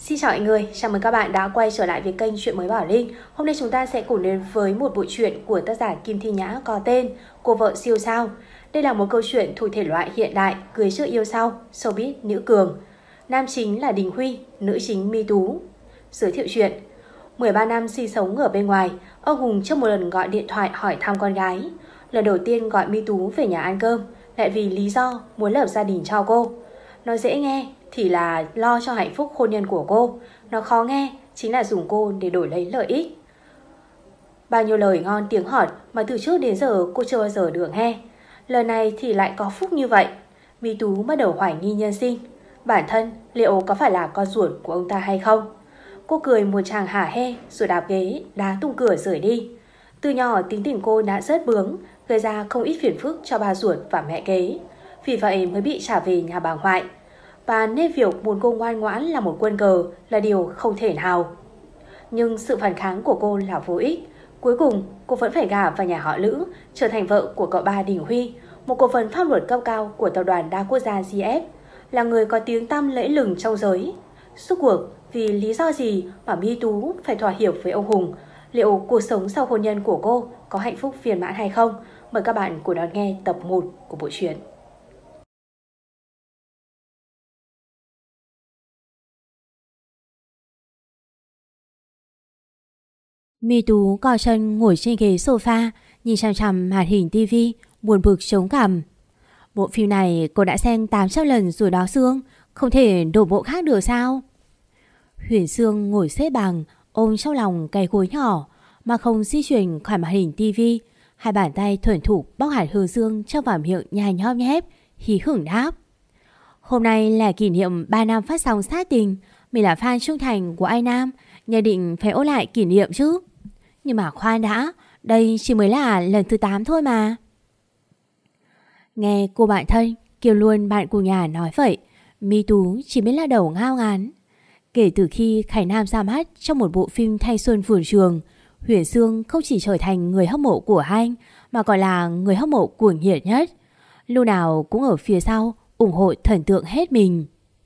Xin chào mọi người, chào mừng các bạn đã quay trở lại với kênh Chuyện Mới Bảo Linh. Hôm nay chúng ta sẽ cùng đến với một bộ truyện của tác giả Kim Thi Nhã có tên Cô Vợ Siêu Sao. Đây là một câu chuyện thuộc thể loại hiện đại, cưới trước yêu sau, showbiz nữ cường. Nam chính là Đình Huy, nữ chính My Tú. Giới thiệu chuyện: 13 năm sinh sống ở bên ngoài, ông Hùng chưa một lần gọi điện thoại hỏi thăm con gái. Lần đầu tiên gọi My Tú về nhà ăn cơm lại vì lý do muốn lập gia đình cho cô. Nói dễ nghe thì là lo cho hạnh phúc hôn nhân của cô, nó khó nghe chính là dùng cô để đổi lấy lợi ích. Bao nhiêu lời ngon tiếng ngọt mà từ trước đến giờ cô chưa bao giờ được nghe, lần này thì lại có phúc như vậy. My Tú bắt đầu hoài nghi nhân sinh, bản thân liệu có phải là con ruột của ông ta hay không. Cô cười một tràng hả hê rồi đạp ghế đá tung cửa rời đi. Từ nhỏ tính tình cô đã rất bướng, gây ra không ít phiền phức cho bà ruột và mẹ kế, vì vậy mới bị trả về nhà bà ngoại. Và nên việc muốn cô ngoan ngoãn là một quân cờ là điều không thể nào. Nhưng sự phản kháng của cô là vô ích. Cuối cùng cô vẫn phải gả vào nhà họ Lữ, trở thành vợ của cậu ba Đình Huy, một cổ phần pháp luật cấp cao của tập đoàn đa quốc gia GF, là người có tiếng tăm lẫy lừng trong giới. Suốt cuộc vì lý do gì mà My Tú phải thỏa hiệp với ông Hùng? Liệu cuộc sống sau hôn nhân của cô có hạnh phúc viên mãn hay không? Mời các bạn cùng đón nghe tập 1 của bộ truyện. My Tú co chân ngồi trên ghế sofa, nhìn chằm chằm màn hình tivi, buồn bực trống cằm. Bộ phim này cô đã xem 800 lần rồi đó Sương, không thể đổi bộ khác được sao? Huyền Sương ngồi xếp bằng, ôm trong lòng cái gối nhỏ, mà không di chuyển khỏi màn hình tivi. Hai bàn tay thuần thục bóc hạt hướng dương cho vào miệng nhai nhom nhép, hí hửng đáp: Hôm nay là kỷ niệm 3 năm phát sóng Sát Tình, mình là fan trung thành của anh Nam, nhất định phải ôn lại kỷ niệm chứ. Nhưng mà khoan đã, đây chỉ mới là lần thứ 8 thôi mà. Nghe cô bạn thân kêu luôn bạn cùng nhà nói vậy, My Tú chỉ biết là đầu ngao ngán. Kể từ khi Khải Nam ra mắt trong một bộ phim thanh xuân vườn trường, Huyền Sương không chỉ trở thành người hâm mộ của anh mà còn là người hâm mộ cuồng nhiệt nhất. Lúc nào cũng ở phía sau ủng hộ thần tượng hết mình.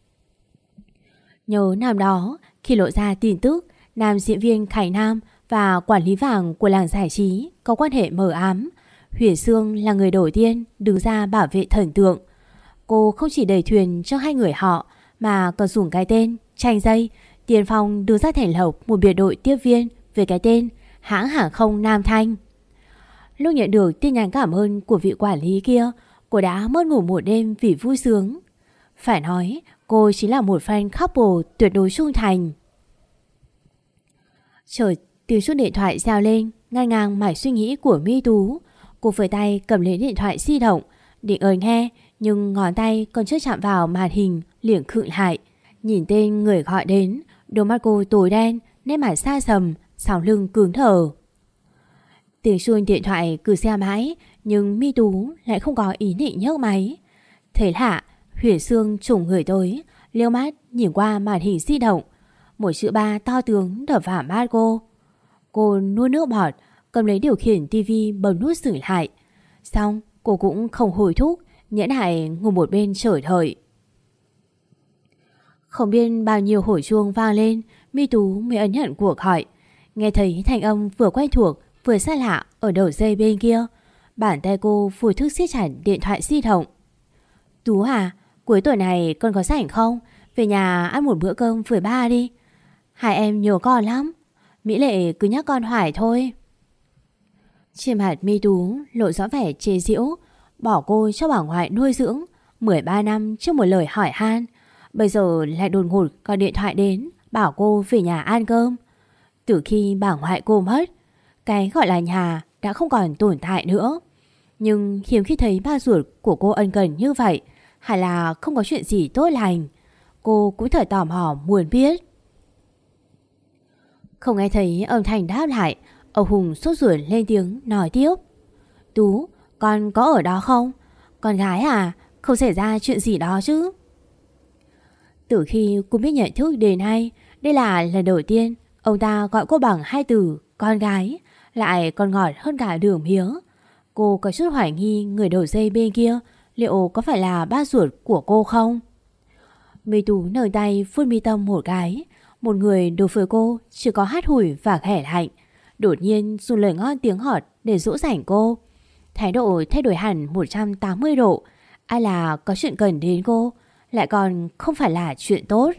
Nhớ năm đó khi lộ ra tin tức nam diễn viên Khải Nam và quản lý vàng của làng giải trí có quan hệ mờ ám, Huyền Sương là người đầu tiên đứng ra bảo vệ thần tượng. Cô không chỉ đẩy thuyền cho hai người họ mà còn dùng cái tên Chanh Dây tiên phong đưa ra thành lập một biệt đội tiếp viên về cái tên hãng hàng không Nam Thanh. Lúc nhận được tin nhắn cảm ơn của vị quản lý kia, cô đã mất ngủ một đêm vì vui sướng. Phải nói cô chính là một fan couple tuyệt đối trung thành. Chợt tiếng chuông điện thoại reo lên, ngăn ngang mải suy nghĩ của My Tú. Cô với tay cầm lấy điện thoại di động, định ơi nghe, nhưng ngón tay còn chưa chạm vào màn hình liền khựng lại. Nhìn tên người gọi đến, đôi mắt cô tối đen, nét mặt xa sầm, sau lưng cứng thở. Tiếng chuông điện thoại cứ reo mãi, nhưng My Tú lại không có ý định nhấc máy. Thế lạ, Huyền Sương trùng người tới, liếc mắt nhìn qua màn hình di động. Một chữ 3 to tướng đập vào mắt cô. Cô nuốt nước bọt, cầm lấy điều khiển tivi bấm nút dừng lại. Xong cô cũng không hối thúc, nhẫn nại ngồi một bên chờ đợi. Không biết bao nhiêu hồi chuông vang lên, My Tú mới ấn nhận cuộc gọi. Nghe thấy thanh âm vừa quen thuộc vừa xa lạ ở đầu dây bên kia, bàn tay cô vô thức siết chặt điện thoại di động. Tú à, cuối tuần này con có rảnh không? Về nhà ăn một bữa cơm với ba đi. Hai em nhớ con lắm. Mỹ Lệ cứ nhắc con hoài thôi. Trên mặt My Tú lộ rõ vẻ chế giễu, bỏ cô cho bà ngoại nuôi dưỡng 13 năm trước một lời hỏi han, bây giờ lại đột ngột gọi điện thoại đến bảo cô về nhà ăn cơm. Từ khi bà ngoại cô mất, cái gọi là nhà đã không còn tồn tại nữa. Nhưng hiếm khi thấy ba ruột của cô ân cần như vậy, hay là không có chuyện gì tốt lành. Cô cũng thật tò mò muốn biết. Không nghe thấy âm thanh đáp lại, ông Hùng sốt ruột lên tiếng nói tiếp: Tú, con có ở đó không? Con gái à, không xảy ra chuyện gì đó chứ? Từ khi cô biết nhận thức đến nay, đây là lần đầu tiên ông ta gọi cô bằng hai từ con gái, lại còn ngọt hơn cả đường mía. Cô có chút hoài nghi người đầu dây bên kia liệu có phải là ba ruột của cô không. My Tú nở tay phun mi tâm một cái, Một người đối với cô chỉ có hát hủi và ghẻ lạnh, đột nhiên dùng lời ngon tiếng ngọt để dỗ dành cô. Thái độ thay đổi hẳn 180 độ. Ai là có chuyện cần đến cô, lại còn không phải là chuyện tốt.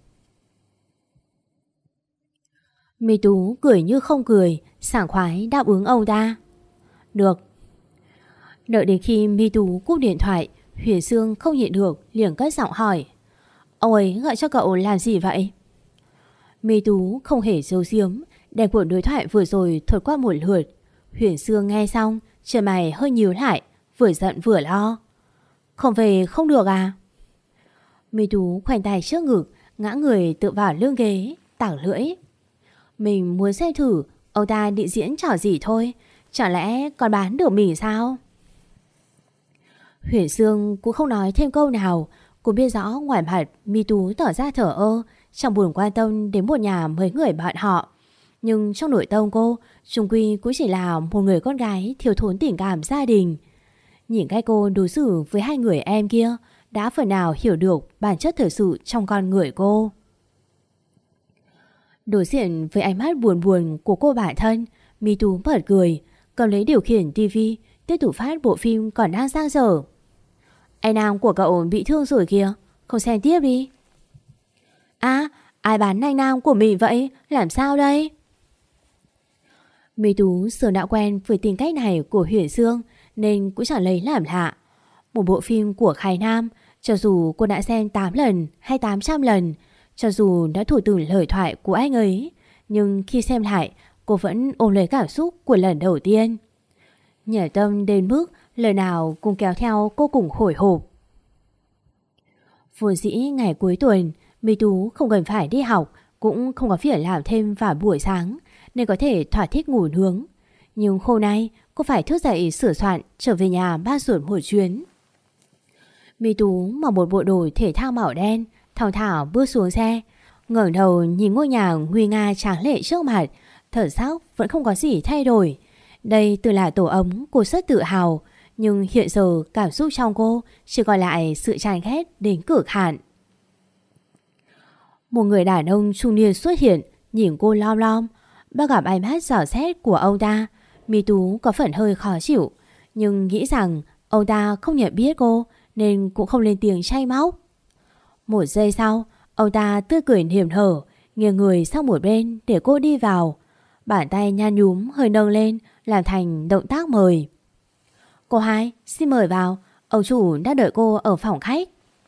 Mi Tú cười như không cười, sảng khoái đáp ứng ông ta. Được. Đợi đến khi Mi Tú cúp điện thoại, Huyền Sương không nhịn được liền cất giọng hỏi: Ông ấy gọi cho cậu làm gì vậy? Mi Tú không hề giấu giếm, đem cuộc đối thoại vừa rồi thuật qua một lượt. Huyền Sương nghe xong, chân mày hơi nhíu lại, vừa giận vừa lo. Không về không được à? Mi Tú khoanh tay trước ngực, ngã người tựa vào lưng ghế, tảng lưỡi. Mình muốn xem thử ông ta định diễn trò gì thôi, chẳng lẽ còn bán được mình sao? Huyền Sương cũng không nói thêm câu nào. Cô biết rõ ngoài mặt Mi Tú tỏ ra thờ ơ, chẳng buồn quan tâm đến một nhà mấy người bạn họ. Nhưng trong nội tâm cô, chung quy cũng chỉ là một người con gái thiếu thốn tình cảm gia đình. Nhìn cách cô đối xử với hai người em kia đã phần nào hiểu được bản chất thực sự trong con người cô. Đối diện với ánh mắt buồn buồn của cô bản thân, Mi Tú bật cười, cầm lấy điều khiển tivi, tiếp tục phát bộ phim còn đang dang dở. Anh nam của cậu bị thương rồi kìa, không xem tiếp đi. À, ai bán anh nam của mình vậy? Làm sao đây? Mi Tú sớm đã quen với tính cách này của Huyền Sương nên cũng chẳng lấy làm lạ. Một bộ phim của Khải Nam, cho dù cô đã xem 8 lần hay 800 lần, cho dù đã thủ từng lời thoại của anh ấy, nhưng khi xem lại, cô vẫn ôm lấy cảm xúc của lần đầu tiên. Nhảy tâm đến mức lời nào cũng kéo theo cô cùng hồi hộp. Vốn dĩ ngày cuối tuần, Mi Tú không cần phải đi học, cũng không có việc làm thêm vào buổi sáng, nên có thể thỏa thích ngủ nướng. Nhưng hôm nay cô phải thức dậy sửa soạn trở về nhà ba ruột một chuyến. Mi Tú mặc một bộ đồ thể thao màu đen, thong thả bước xuống xe, ngẩng đầu nhìn ngôi nhà nguy nga tráng lệ trước mặt, thần sắc vẫn không có gì thay đổi. Đây từng là tổ ấm cô rất tự hào, nhưng hiện giờ cảm xúc trong cô chỉ còn lại sự chán ghét đến cực hạn. Một người đàn ông trung niên xuất hiện, nhìn cô lom lom. Bắt gặp ánh mắt dò xét của ông ta, Mi Tú có phần hơi khó chịu, nhưng nghĩ rằng ông ta không nhận biết cô nên cũng không lên tiếng trách móc. Một giây sau, ông ta tươi cười niềm nở, nghiêng người sang một bên để cô đi vào. Bàn tay nhăn nhúm hơi nâng lên làm thành động tác mời. Cô hai, xin mời vào, ông chủ đã đợi cô ở phòng khách.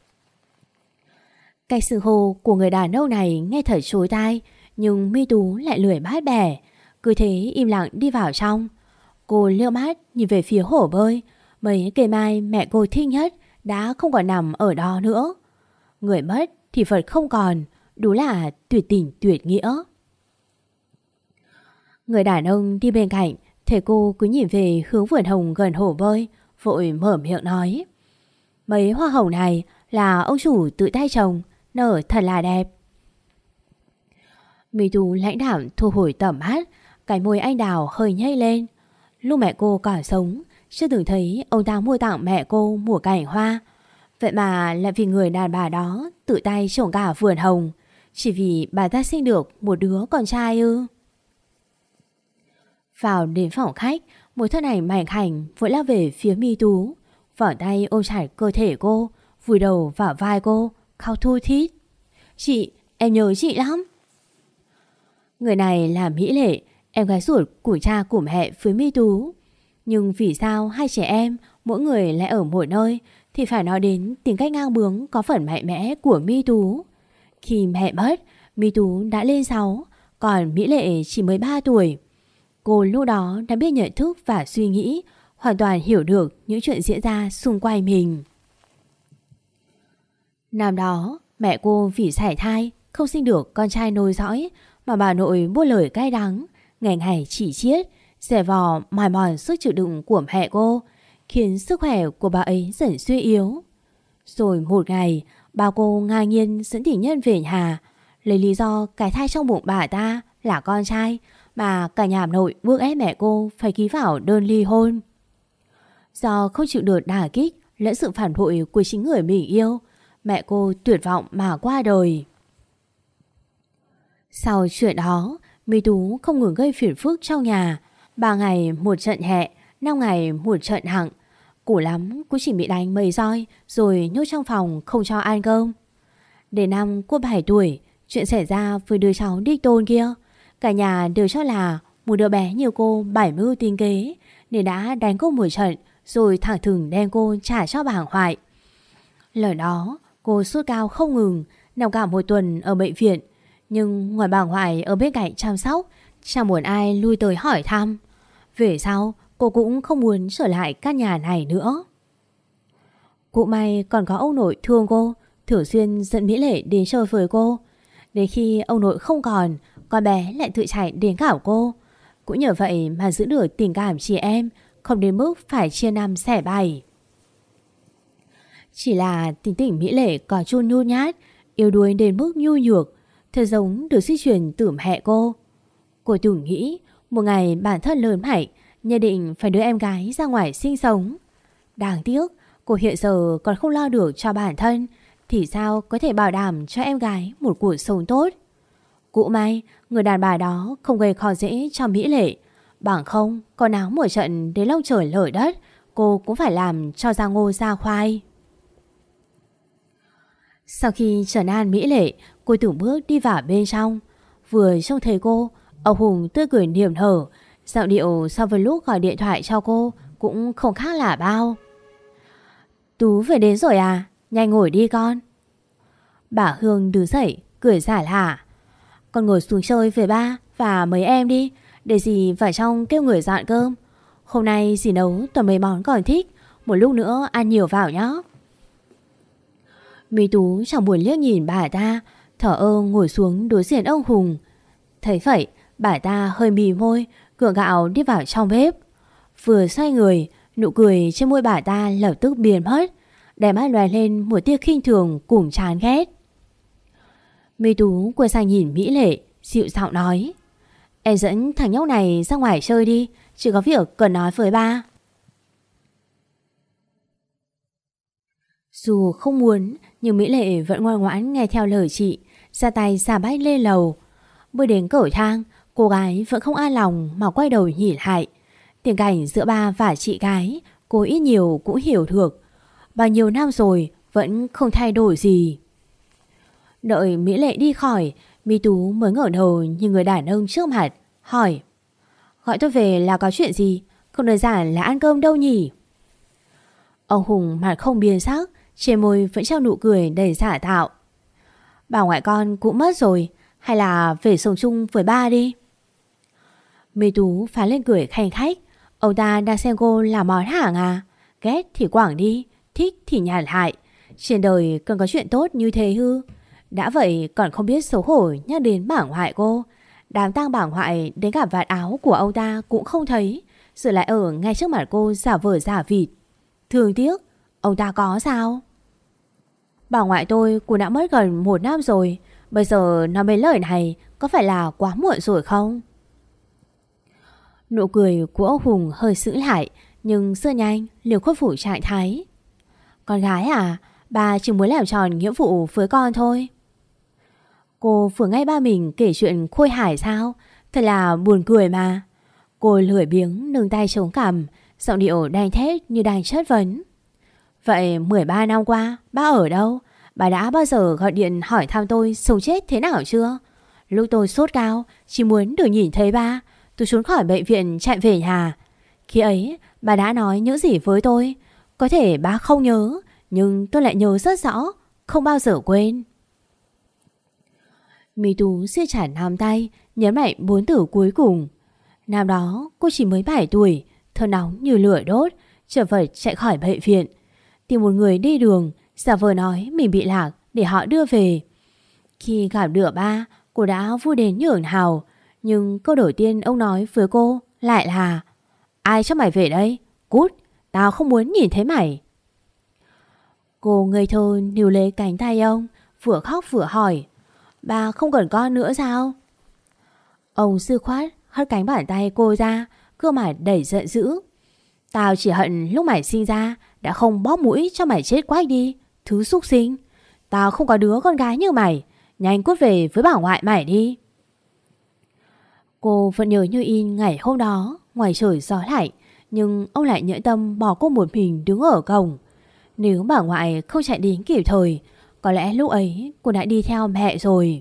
Cách xưng hô của người đàn ông này nghe thật chối tai, nhưng Mi Tú lại lười bát bẻ, cứ thế im lặng đi vào trong. Cô liếc mắt nhìn về phía hồ bơi, mấy cây mai mẹ cô thích nhất đã không còn nằm ở đó nữa. Người mất thì Phật không còn, đúng là tuyệt tình tuyệt nghĩa. Người đàn ông đi bên cạnh, thấy cô cứ nhìn về hướng vườn hồng gần hồ bơi, vội mở miệng nói: Mấy hoa hồng này là ông chủ tự tay trồng, nở thật là đẹp. Mi Tú lãnh đạm thu hồi tầm mắt, cái môi anh đào hơi nhếch lên. Lúc mẹ cô còn sống, chưa từng thấy ông ta mua tặng mẹ cô một cành hoa. Vậy mà lại vì người đàn bà đó tự tay trồng cả vườn hồng, chỉ vì bà ta sinh được một đứa con trai ư? Vào đến phòng khách, một thân ảnh mảnh khảnh vội lao về phía Mi Tú, vỏ tay ôm chặt cơ thể cô, vùi đầu vào vai cô, khóc thu thít. Chị, em nhớ chị lắm. Người này là Mỹ Lệ, em gái ruột của cha của mẹ với Mi Tú. Nhưng vì sao hai trẻ em mỗi người lại ở một nơi thì phải nói đến tính cách ngang bướng có phần mạnh mẽ của Mi Tú. Khi mẹ mất, Mi Tú đã lên 6, còn Mỹ Lệ chỉ mới 3 tuổi. Cô lúc đó đã biết nhận thức và suy nghĩ, hoàn toàn hiểu được những chuyện diễn ra xung quanh mình. Năm đó, mẹ cô vì sảy thai, không sinh được con trai nối dõi, mà bà nội buông lời cay đắng, ngày ngày chỉ chiết, dè vò mài mòn sức chịu đựng của mẹ cô, khiến sức khỏe của bà ấy dần suy yếu. Rồi một ngày, bà cô ngang nhiên dẫn tình nhân về nhà, lấy lý do cái thai trong bụng bà ta là con trai, mà cả nhà nội bức ép mẹ cô phải ký vào đơn ly hôn. Do không chịu được đả kích lẫn sự phản bội của chính người mình yêu, mẹ cô tuyệt vọng mà qua đời. Sau chuyện đó, Mỹ Tú không ngừng gây phiền phức trong nhà. 3 ngày một trận hẹ, 5 ngày một trận hặng. Củ lắm cũng chỉ bị đánh mấy roi rồi nhốt trong phòng không cho ăn cơm. Đến năm cô 7 tuổi, chuyện xảy ra với đứa cháu đích tôn kia. Cả nhà đều cho là một đứa bé như cô bảy mưu tính kế nên đã đánh cô một trận rồi thẳng thừng đem cô trả cho bà ngoại. Lời đó cô sốt cao không ngừng, nằm cả một tuần ở bệnh viện. Nhưng ngoài bà ngoại ở bên cạnh chăm sóc, chẳng muốn ai lui tới hỏi thăm. Về sau cô cũng không muốn trở lại căn nhà này nữa. Cũng may còn có ông nội thương cô, thường xuyên dẫn Mỹ Lệ đến chơi với cô. Đến khi ông nội không còn, con bé lại tự chạy đến gặp cô. Cũng nhờ vậy mà giữ được tình cảm chị em, không đến mức phải chia năm xẻ bảy. Chỉ là tính tình Mỹ Lệ có chút nhu nhát, yếu đuối đến mức nhu nhược, thật giống được di truyền từ mẹ cô. Cô tưởng nghĩ một ngày bản thân lớn mạnh, nhất định phải đưa em gái ra ngoài sinh sống. Đáng tiếc cô hiện giờ còn không lo được cho bản thân, thì sao có thể bảo đảm cho em gái một cuộc sống tốt. Cũng may người đàn bà đó không gây khó dễ cho Mỹ Lệ. Bằng không có náo một trận đến long trời lở đất, cô cũng phải làm cho ra ngô ra khoai. Sau khi trấn an Mỹ Lệ, cô từng bước đi vào bên trong. Vừa trông thấy cô, ông Hùng tươi cười niềm nở, giọng điệu so với lúc gọi điện thoại cho cô cũng không khác là bao. Tú về đến rồi à? Nhanh ngồi đi con. Bà Hương đứng dậy, cười giả lả. Con ngồi xuống chơi với ba và mấy em đi, để dì vào trong kêu người dọn cơm. Hôm nay dì nấu toàn mấy món còn thích, một lúc nữa ăn nhiều vào nhé. Mỹ Tú chẳng buồn liếc nhìn bà ta, thở ơ ngồi xuống đối diện ông Hùng. Thấy vậy, bà ta hơi mì môi, gượng gạo đi vào trong bếp. Vừa xoay người, nụ cười trên môi bà ta lập tức biến mất, đáy mắt lóe lên một tia khinh thường cùng chán ghét. Mỹ Tú quay sang nhìn Mỹ Lệ, dịu giọng nói: Em dẫn thằng nhóc này ra ngoài chơi đi, chỉ có việc cần nói với ba. Dù không muốn, nhưng Mỹ Lệ vẫn ngoan ngoãn nghe theo lời chị, ra tay xả bách lên lầu. Bước đến cầu thang, cô gái vẫn không an lòng mà quay đầu nhìn lại. Tình cảnh giữa ba và chị gái, cô ít nhiều cũng hiểu được. Bao nhiêu năm rồi vẫn không thay đổi gì. Đợi Mỹ Lệ đi khỏi, Mỹ Tú mới ngẩng đầu nhìn người đàn ông trước mặt, hỏi: Gọi tôi về là có chuyện gì? Không đơn giản là ăn cơm đâu nhỉ? Ông Hùng mặt không biến sắc, trên môi vẫn treo nụ cười đầy giả tạo. Bà ngoại con cũng mất rồi, hay là về sống chung với ba đi? Mỹ Tú phá lên cười khanh khách. Ông ta đang xem cô làm món hàng à? Ghét thì quảng đi, thích thì nhàn lại. Trên đời cần có chuyện tốt như thế hư? Đã vậy còn không biết xấu hổ nhắc đến bà ngoại cô. Đám tang bà ngoại đến cả vạt áo của ông ta cũng không thấy, rồi lại ở ngay trước mặt cô giả vờ giả vịt. Thương tiếc, ông ta có sao? Bà ngoại tôi cũng đã mất gần 1 năm rồi, bây giờ nói mấy lời này có phải là quá muộn rồi không? Nụ cười của ông Hùng hơi sững lại, nhưng rất nhanh liền khôi phục trạng thái. Con gái à, bà chỉ muốn làm tròn nghĩa vụ với con thôi. Cô vừa nghe ba mình kể chuyện Khôi Hải sao? Thật là buồn cười mà. Cô lười biếng nâng tay chống cằm, giọng điệu đanh thép như đang chất vấn. Vậy 13 năm qua ba ở đâu? Bà đã bao giờ gọi điện hỏi thăm tôi sống chết thế nào chưa? Lúc tôi sốt cao, chỉ muốn được nhìn thấy ba, tôi trốn khỏi bệnh viện chạy về nhà. Khi ấy bà đã nói những gì với tôi? Có thể ba không nhớ, nhưng tôi lại nhớ rất rõ, không bao giờ quên. Mỹ Tú siết chặt nắm tay, nhấn mạnh 4 từ cuối cùng. Năm đó cô chỉ mới 7 tuổi, thở nóng như lửa đốt, chật vật chạy khỏi bệnh viện, tìm một người đi đường, giả vờ nói mình bị lạc để họ đưa về. Khi gặp được ba, cô đã vui đến nhởn hào, nhưng câu đầu tiên ông nói với cô lại là: Ai cho mày về đây? Cút, tao không muốn nhìn thấy mày. Cô ngây thơ níu lấy cánh tay ông, vừa khóc vừa hỏi: Ba không cần con nữa sao? Ông dứt khoát hất cánh bàn tay cô ra, gương mặt đầy giận dữ. Tao chỉ hận lúc mày sinh ra đã không bóp mũi cho mày chết quách đi, thứ súc sinh. Tao không có đứa con gái như mày, nhanh cút về với bà ngoại mày đi. Cô vẫn nhớ như in ngày hôm đó, ngoài trời gió lạnh, nhưng ông lại nhẫn tâm bỏ cô một mình đứng ở cổng. Nếu bà ngoại không chạy đến kịp thời, có lẽ lúc ấy cô đã đi theo mẹ rồi.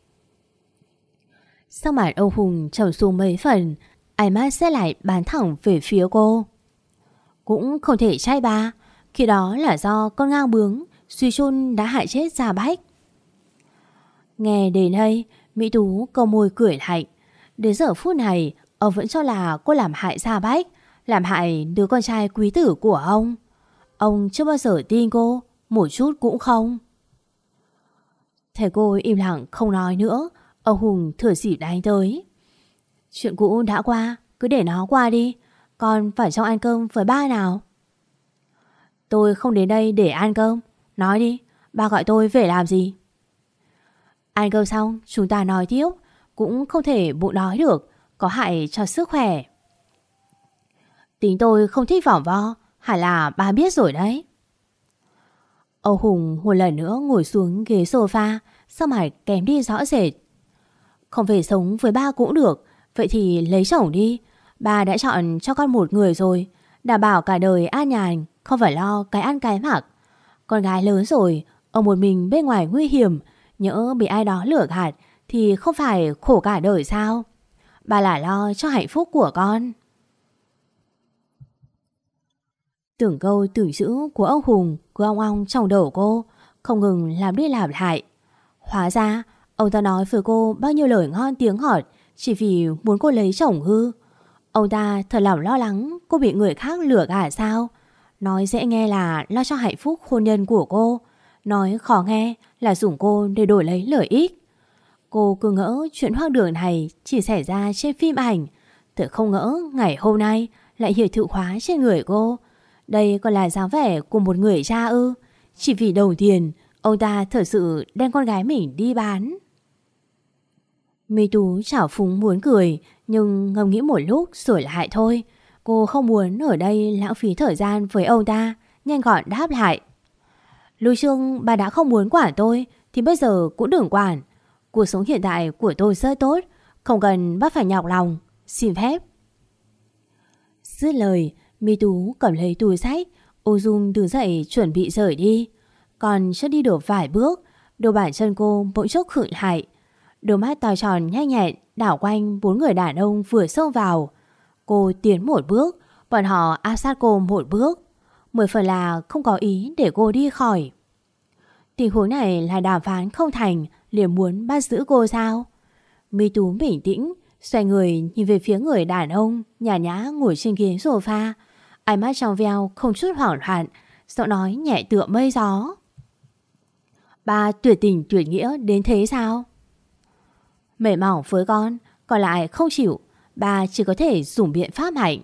Sắc mặt ông Hùng trầm xuống mấy phần, ánh mắt sẽ lại bắn thẳng về phía cô. Cũng không thể trách ba, khi đó là do con ngang bướng suy chun đã hại chết Gia Bách. Nghe đến đây, Mỹ Tú câu môi cười lạnh. Đến giờ phút này, ông vẫn cho là cô làm hại Gia Bách, làm hại đứa con trai quý tử của ông. Ông chưa bao giờ tin cô, một chút cũng không. Thấy cô im lặng không nói nữa, ông Hùng thừa dịp đánh tới. Chuyện cũ đã qua, cứ để nó qua đi. Con phải cho ăn cơm với ba nào. Tôi không đến đây để ăn cơm. Nói đi, ba gọi tôi về làm gì? Ăn cơm xong chúng ta nói tiếp. Cũng không thể bụng đói được, có hại cho sức khỏe. Tính tôi không thích vòng vo, hẳn là ba biết rồi đấy. Ông Hùng một lần nữa ngồi xuống ghế sofa, sắc mặt kém đi rõ rệt. Không về sống với ba cũng được, vậy thì lấy chồng đi. Ba đã chọn cho con một người rồi, đảm bảo cả đời an nhàn, không phải lo cái ăn cái mặc. Con gái lớn rồi, ở một mình bên ngoài nguy hiểm, nhỡ bị ai đó lừa gạt thì không phải khổ cả đời sao? Ba là lo cho hạnh phúc của con. Từng câu từng chữ của ông Hùng cứ ong ong trong đầu cô, không ngừng làm đi làm lại. Hóa ra ông ta nói với cô bao nhiêu lời ngon tiếng ngọt chỉ vì muốn cô lấy chồng hư. Ông ta thật lòng lo lắng cô bị người khác lừa gạt sao? Nói dễ nghe là lo cho hạnh phúc hôn nhân của cô, nói khó nghe là dùng cô để đổi lấy lợi ích. Cô cứ ngỡ chuyện hoang đường này chỉ xảy ra trên phim ảnh, thật không ngỡ ngày hôm nay lại hiện thực hóa trên người cô. Đây còn là dáng vẻ của một người cha ư? Chỉ vì đồng tiền, ông ta thật sự đem con gái mình đi bán. My Tú chảo phúng muốn cười, nhưng ngẫm nghĩ một lúc rồi lại thôi. Cô không muốn ở đây lãng phí thời gian với ông ta, nhanh gọn đáp lại. Lưu Trương, bà đã không muốn quản tôi thì bây giờ cũng đừng quản. Cuộc sống hiện tại của tôi rất tốt, không cần bác phải nhọc lòng. Xin phép. Dứt lời, My Tú cầm lấy túi xách, ung dung đứng dậy chuẩn bị rời đi. Còn chưa đi được vài bước, đôi bàn chân cô bỗng chốc khựng lại. Đôi mắt to tròn nhanh nhẹn đảo quanh bốn người đàn ông vừa xông vào. Cô tiến một bước, bọn họ áp sát cô một bước. 10 phần là không có ý để cô đi khỏi. Tình huống này là đàm phán không thành, liền muốn bắt giữ cô sao? My Tú bình tĩnh, xoay người nhìn về phía người đàn ông nhã nhã ngồi trên ghế sofa, ánh mắt trong veo không chút hoảng loạn, giọng nói nhẹ tựa mây gió. Ba tuyệt tình tuyệt nghĩa đến thế sao? Mệt mỏi với con, còn lại không chịu, ba chỉ có thể dùng biện pháp mạnh.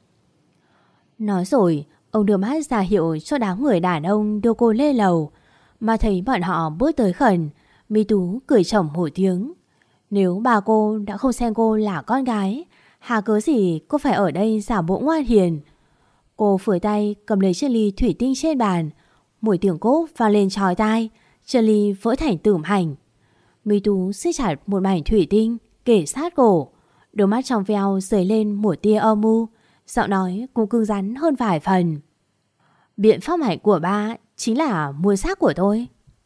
Nói rồi, ông đưa mắt ra hiệu cho đám người đàn ông đưa cô lên lầu. Mà thấy bọn họ bước tới gần, My Tú cười trầm một tiếng. Nếu bà cô đã không xem cô là con gái, hà cớ gì cô phải ở đây giả bộ ngoan hiền. Cô phủi tay cầm lấy chiếc ly thủy tinh trên bàn, mùi tiếng cốp vang lên chói tai, chiếc ly vỡ thành từng mảnh. My Tú siết chặt một mảnh thủy tinh kề sát cổ, đôi mắt trong veo dấy lên một tia âm u, giọng nói cũng cứng rắn hơn vài phần. Biện pháp mạnh của ba chính là mua xác của tôi.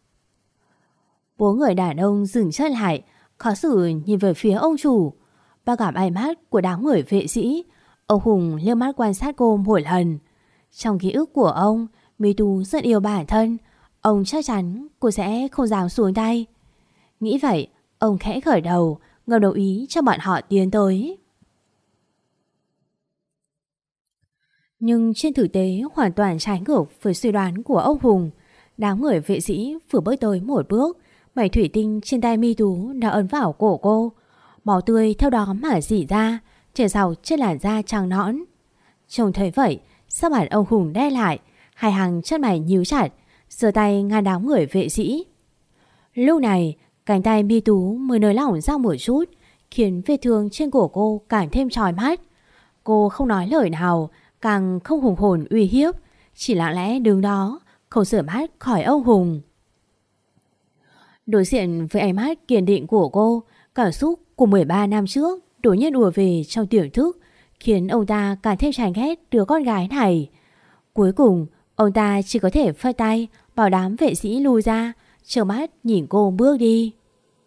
Bốn người đàn ông dừng chân lại, khó xử nhìn về phía ông chủ. Ba cảm ánh mắt của đám người vệ sĩ. Ông Hùng liếc mắt quan sát cô một lần. Trong ký ức của ông, My Tú rất yêu bản thân. Ông chắc chắn cô sẽ không dám xuống tay. Nghĩ vậy, ông khẽ khởi đầu, ngầm đồng ý cho bọn họ tiến tới. Nhưng trên thực tế hoàn toàn trái ngược với suy đoán của ông Hùng. Đám người vệ sĩ vừa bước tới một bước, mảnh thủy tinh trên tay My Tú đã ấn vào cổ cô. Máu tươi theo đó mà rỉ ra, chảy dọc trên làn da trắng nõn. Trông thấy vậy, sắc mặt ông Hùng đe lại, hai hàng chân mày nhíu chặt, giơ tay ngăn đám người vệ sĩ. Lúc này, cánh tay My Tú mới nới lỏng ra một chút, khiến vết thương trên cổ cô càng thêm chói mắt. Cô không nói lời nào, càng không hùng hồn uy hiếp, chỉ lặng lẽ đứng đó, không rời mắt khỏi ông Hùng. Đối diện với ánh mắt kiên định của cô, cảm xúc của 13 năm trước đột nhiên ùa về trong tiềm thức, khiến ông ta càng thêm chán ghét đứa con gái này. Cuối cùng, ông ta chỉ có thể phất tay bảo đám vệ sĩ lui ra, trợn mắt nhìn cô bước đi.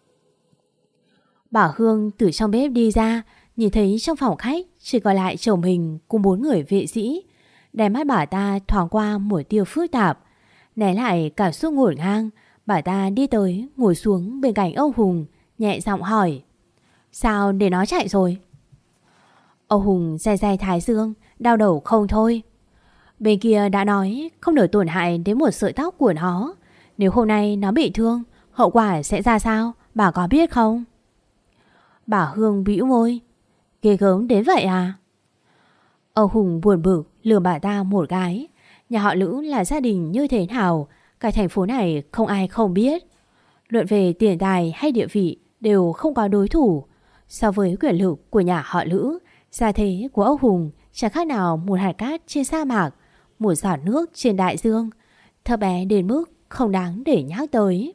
Bảo Hương từ trong bếp đi ra, nhìn thấy trong phòng khách chỉ còn lại chồng mình cùng 4 người vệ sĩ. Đáy mắt bà ta thoáng qua một tia phức tạp, né lại cảm xúc ngổn ngang. Bà ta đi tới ngồi xuống bên cạnh ông Hùng, nhẹ giọng hỏi: sao để nó chạy rồi? Ông Hùng day day thái dương, đau đầu không thôi. Bên kia đã nói không được tổn hại đến một sợi tóc của nó. Nếu hôm nay nó bị thương, hậu quả sẽ ra sao, bà có biết không? Bà Hương bĩu môi: ghê gớm đến vậy à? Ông Hùng buồn bực lườm bà ta một cái. Nhà họ Lữ là gia đình như thế nào, cả thành phố này không ai không biết. Luận về tiền tài hay địa vị đều không có đối thủ. So với quyền lực của nhà họ Lữ, gia thế của ông Hùng chẳng khác nào một hạt cát trên sa mạc, một giọt nước trên đại dương, thấp bé đến mức không đáng để nhắc tới.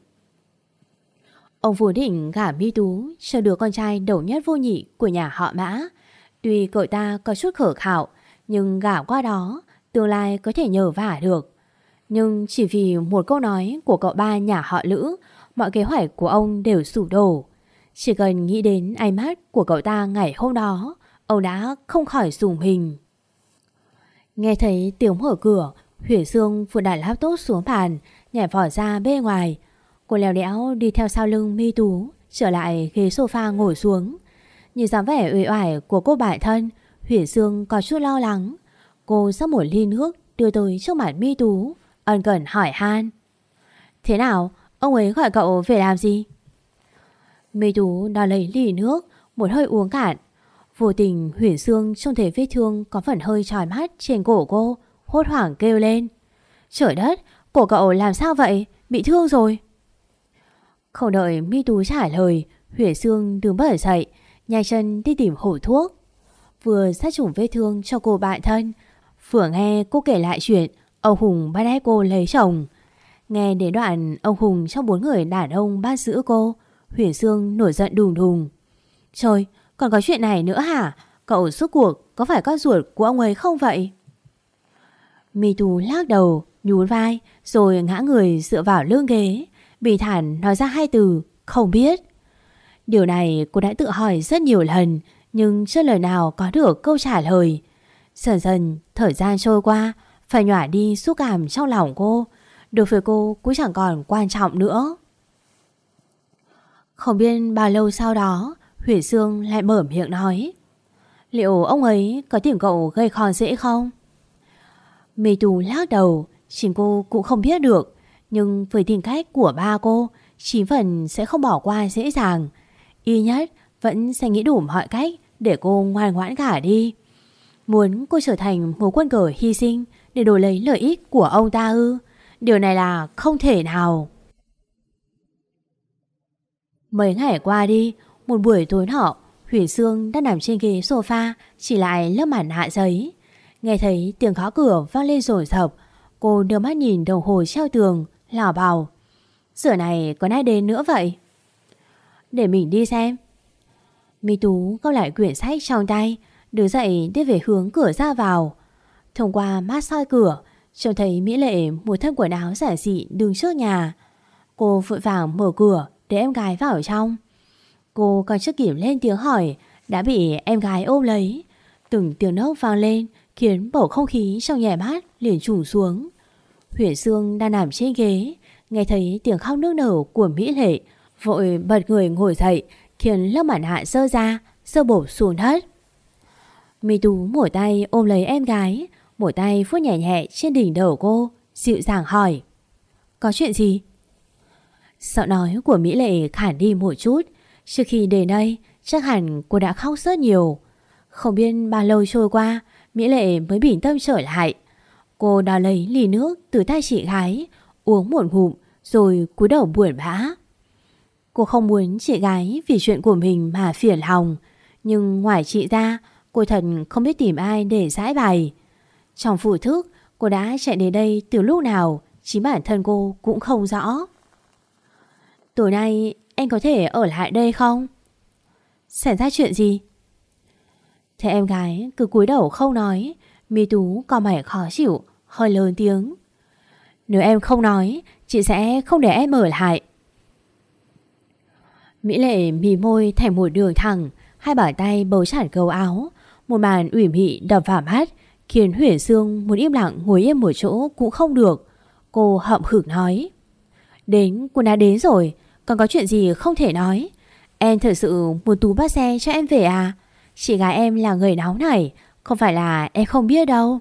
Ông vốn định gả Mi Tú cho đứa con trai đầu nhất vô nhị của nhà họ Mã. Tuy cậu ta có chút khờ khạo, nhưng gả qua đó tương lai có thể nhờ vả được. Nhưng chỉ vì một câu nói của cậu ba nhà họ Lữ, mọi kế hoạch của ông đều sụp đổ. Chỉ cần nghĩ đến ánh mắt của cậu ta ngày hôm đó, ông đã không khỏi rùng mình. Nghe thấy tiếng mở cửa, Huyền Dương vừa đặt laptop xuống bàn, nhảy vỏ ra bên ngoài. Cô lèo đẽo đi theo sau lưng Mi Tú, trở lại ghế sofa ngồi xuống. Nhìn dáng vẻ uể oải của cô bạn thân, Huyền Dương có chút lo lắng. Cô xách một ly nước đưa tới trước mặt Mi Tú, ân cần hỏi han: thế nào, ông ấy gọi cậu về làm gì? Mi Tú đòi lấy ly nước, một hơi uống cạn. Vô tình Huyền Dương trông thấy vết thương có phần hơi chói mắt trên cổ cô, hốt hoảng kêu lên: trời đất, cổ cậu làm sao vậy? Bị thương rồi? Không đợi Mi Tú trả lời, Huyền Dương đứng bật dậy, nhanh chân đi tìm hộp thuốc. Vừa sát trùng vết thương cho cô bạn thân, vừa nghe cô kể lại chuyện ông Hùng bắt ép cô lấy chồng. Nghe đến đoạn ông Hùng trong 4 người đàn ông bắt giữ cô, Huyền Dương nổi giận đùng đùng: trời, còn có chuyện này nữa hả? Cậu suốt cuộc có phải con ruột của ông ấy không vậy? Mi Tú lắc đầu, nhún vai, rồi ngã người dựa vào lưng ghế, bình thản nói ra 2 từ: không biết. Điều này cô đã tự hỏi rất nhiều lần, nhưng chưa lời nào có được câu trả lời. Dần dần thời gian trôi qua, phải nhỏa đi xúc cảm trong lòng cô. Đối với cô cũng chẳng còn quan trọng nữa. Không biết bao lâu sau đó, Huyền Dương lại mở miệng nói: liệu ông ấy có tìm cậu gây khó dễ không? Mi Tú lắc đầu, chính cô cũng không biết được. Nhưng với tính cách của ba cô, 9 phần sẽ không bỏ qua dễ dàng. Y nhất vẫn sẽ nghĩ đủ mọi cách để cô ngoan ngoãn gả đi. Muốn cô trở thành một quân cờ hy sinh để đổi lấy lợi ích của ông ta ư? Điều này là không thể nào. Mấy ngày qua đi, một buổi tối nọ, Huyền Dương đang nằm trên ghế sofa, chỉ lại lớp mặt nạ giấy. Nghe thấy tiếng gõ cửa vang lên rồn rập, cô đưa mắt nhìn đồng hồ treo tường, lảo bảo: giờ này có ai đến nữa vậy? Để mình đi xem. Mi Tú gấp lại quyển sách trong tay, đứng dậy đi về hướng cửa ra vào. Thông qua mát soi cửa, trông thấy Mỹ Lệ một thân quần áo giản dị đứng trước nhà. Cô vội vàng mở cửa để em gái vào trong. Cô còn chưa kịp lên tiếng hỏi đã bị em gái ôm lấy. Từng tiếng nấc vang lên khiến bầu không khí trong nhà mát liền trùng xuống. Huyền Dương đang nằm trên ghế, nghe thấy tiếng khóc nức nở của Mỹ Lệ, vội bật người ngồi dậy, khiến lớp mặt nạ rơi ra, rơi bổ xuống đất. Mi Tú một tay ôm lấy em gái, một tay vuốt nhẹ nhẹ trên đỉnh đầu cô, dịu dàng hỏi: có chuyện gì? Giọng nói của Mỹ Lệ khản đi một chút. Trước khi đến đây chắc hẳn cô đã khóc rất nhiều. Không biết bao lâu trôi qua, Mỹ Lệ mới bình tâm trở lại. Cô đòi lấy ly nước từ tay chị gái, uống một ngụm rồi cúi đầu buồn bã. Cô không muốn chị gái vì chuyện của mình mà phiền lòng, nhưng ngoài chị ra, cô thật không biết tìm ai để giải bày. Trong phủ thức, cô đã chạy đến đây từ lúc nào, chính bản thân cô cũng không rõ. Tối nay anh có thể ở lại đây không? Xảy ra chuyện gì? Thế em gái cứ cúi đầu không nói. Mi Tú có mày khó chịu, hơi lớn tiếng. Nếu em không nói, chị sẽ không để em ở lại. Mỹ Lệ mí môi thành một đường thẳng, hai bàn tay bấu chặt gấu áo. Một màn ủy mị đập vào mắt, khiến Huyền Sương muốn im lặng ngồi yên một chỗ cũng không được. Cô hậm hực nói. Đến, cô đã đến rồi, còn có chuyện gì không thể nói. Em thật sự muốn Tú bắt xe cho em về à? Chị gái em là người nóng này, không phải là em không biết đâu.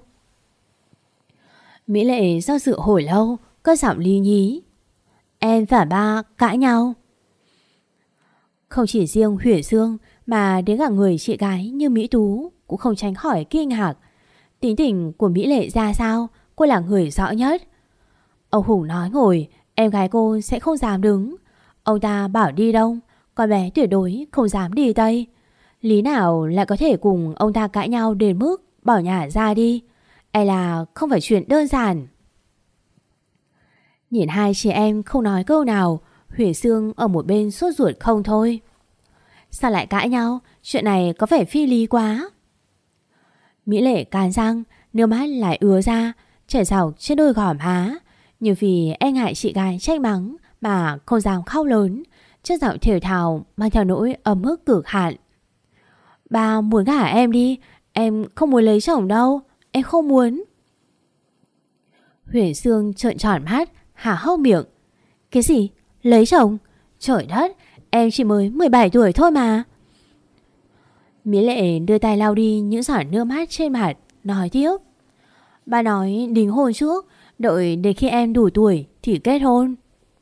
Mỹ Lệ do dự hồi lâu, cất giọng lý nhí. Em và ba cãi nhau. Không chỉ riêng Huyền Sương mà đến cả người chị gái như Mỹ Tú cũng không tránh khỏi kinh ngạc. Tính tình của Mỹ Lệ ra sao, cô là người rõ nhất. Ông Hùng nói ngồi, em gái cô sẽ không dám đứng. Ông ta bảo đi đông, con bé tuyệt đối không dám đi tây. Lý nào lại có thể cùng ông ta cãi nhau đến mức bỏ nhà ra đi. Hay là không phải chuyện đơn giản. Nhìn hai chị em không nói câu nào, Huyền Sương ở một bên sốt ruột không thôi. Sao lại cãi nhau? Chuyện này có vẻ phi lý quá. Mỹ Lệ cắn răng, nước mắt lại ứa ra, chảy dọc trên đôi gò má. Nhưng vì e ngại chị gái trách mắng mà không dám khóc lớn, chất giọng thều thào mang theo nỗi ấm ức cực hạn. Ba muốn gả em đi, em không muốn lấy chồng đâu, em không muốn. Huyền Sương trợn tròn mắt, há hốc miệng. Cái gì? Lấy chồng? Trời đất, em chỉ mới 17 tuổi thôi mà. Mỹ Lệ đưa tay lau đi những giọt nước mắt trên mặt, nói tiếp. Ba nói đính hôn trước, đợi đến khi em đủ tuổi thì kết hôn.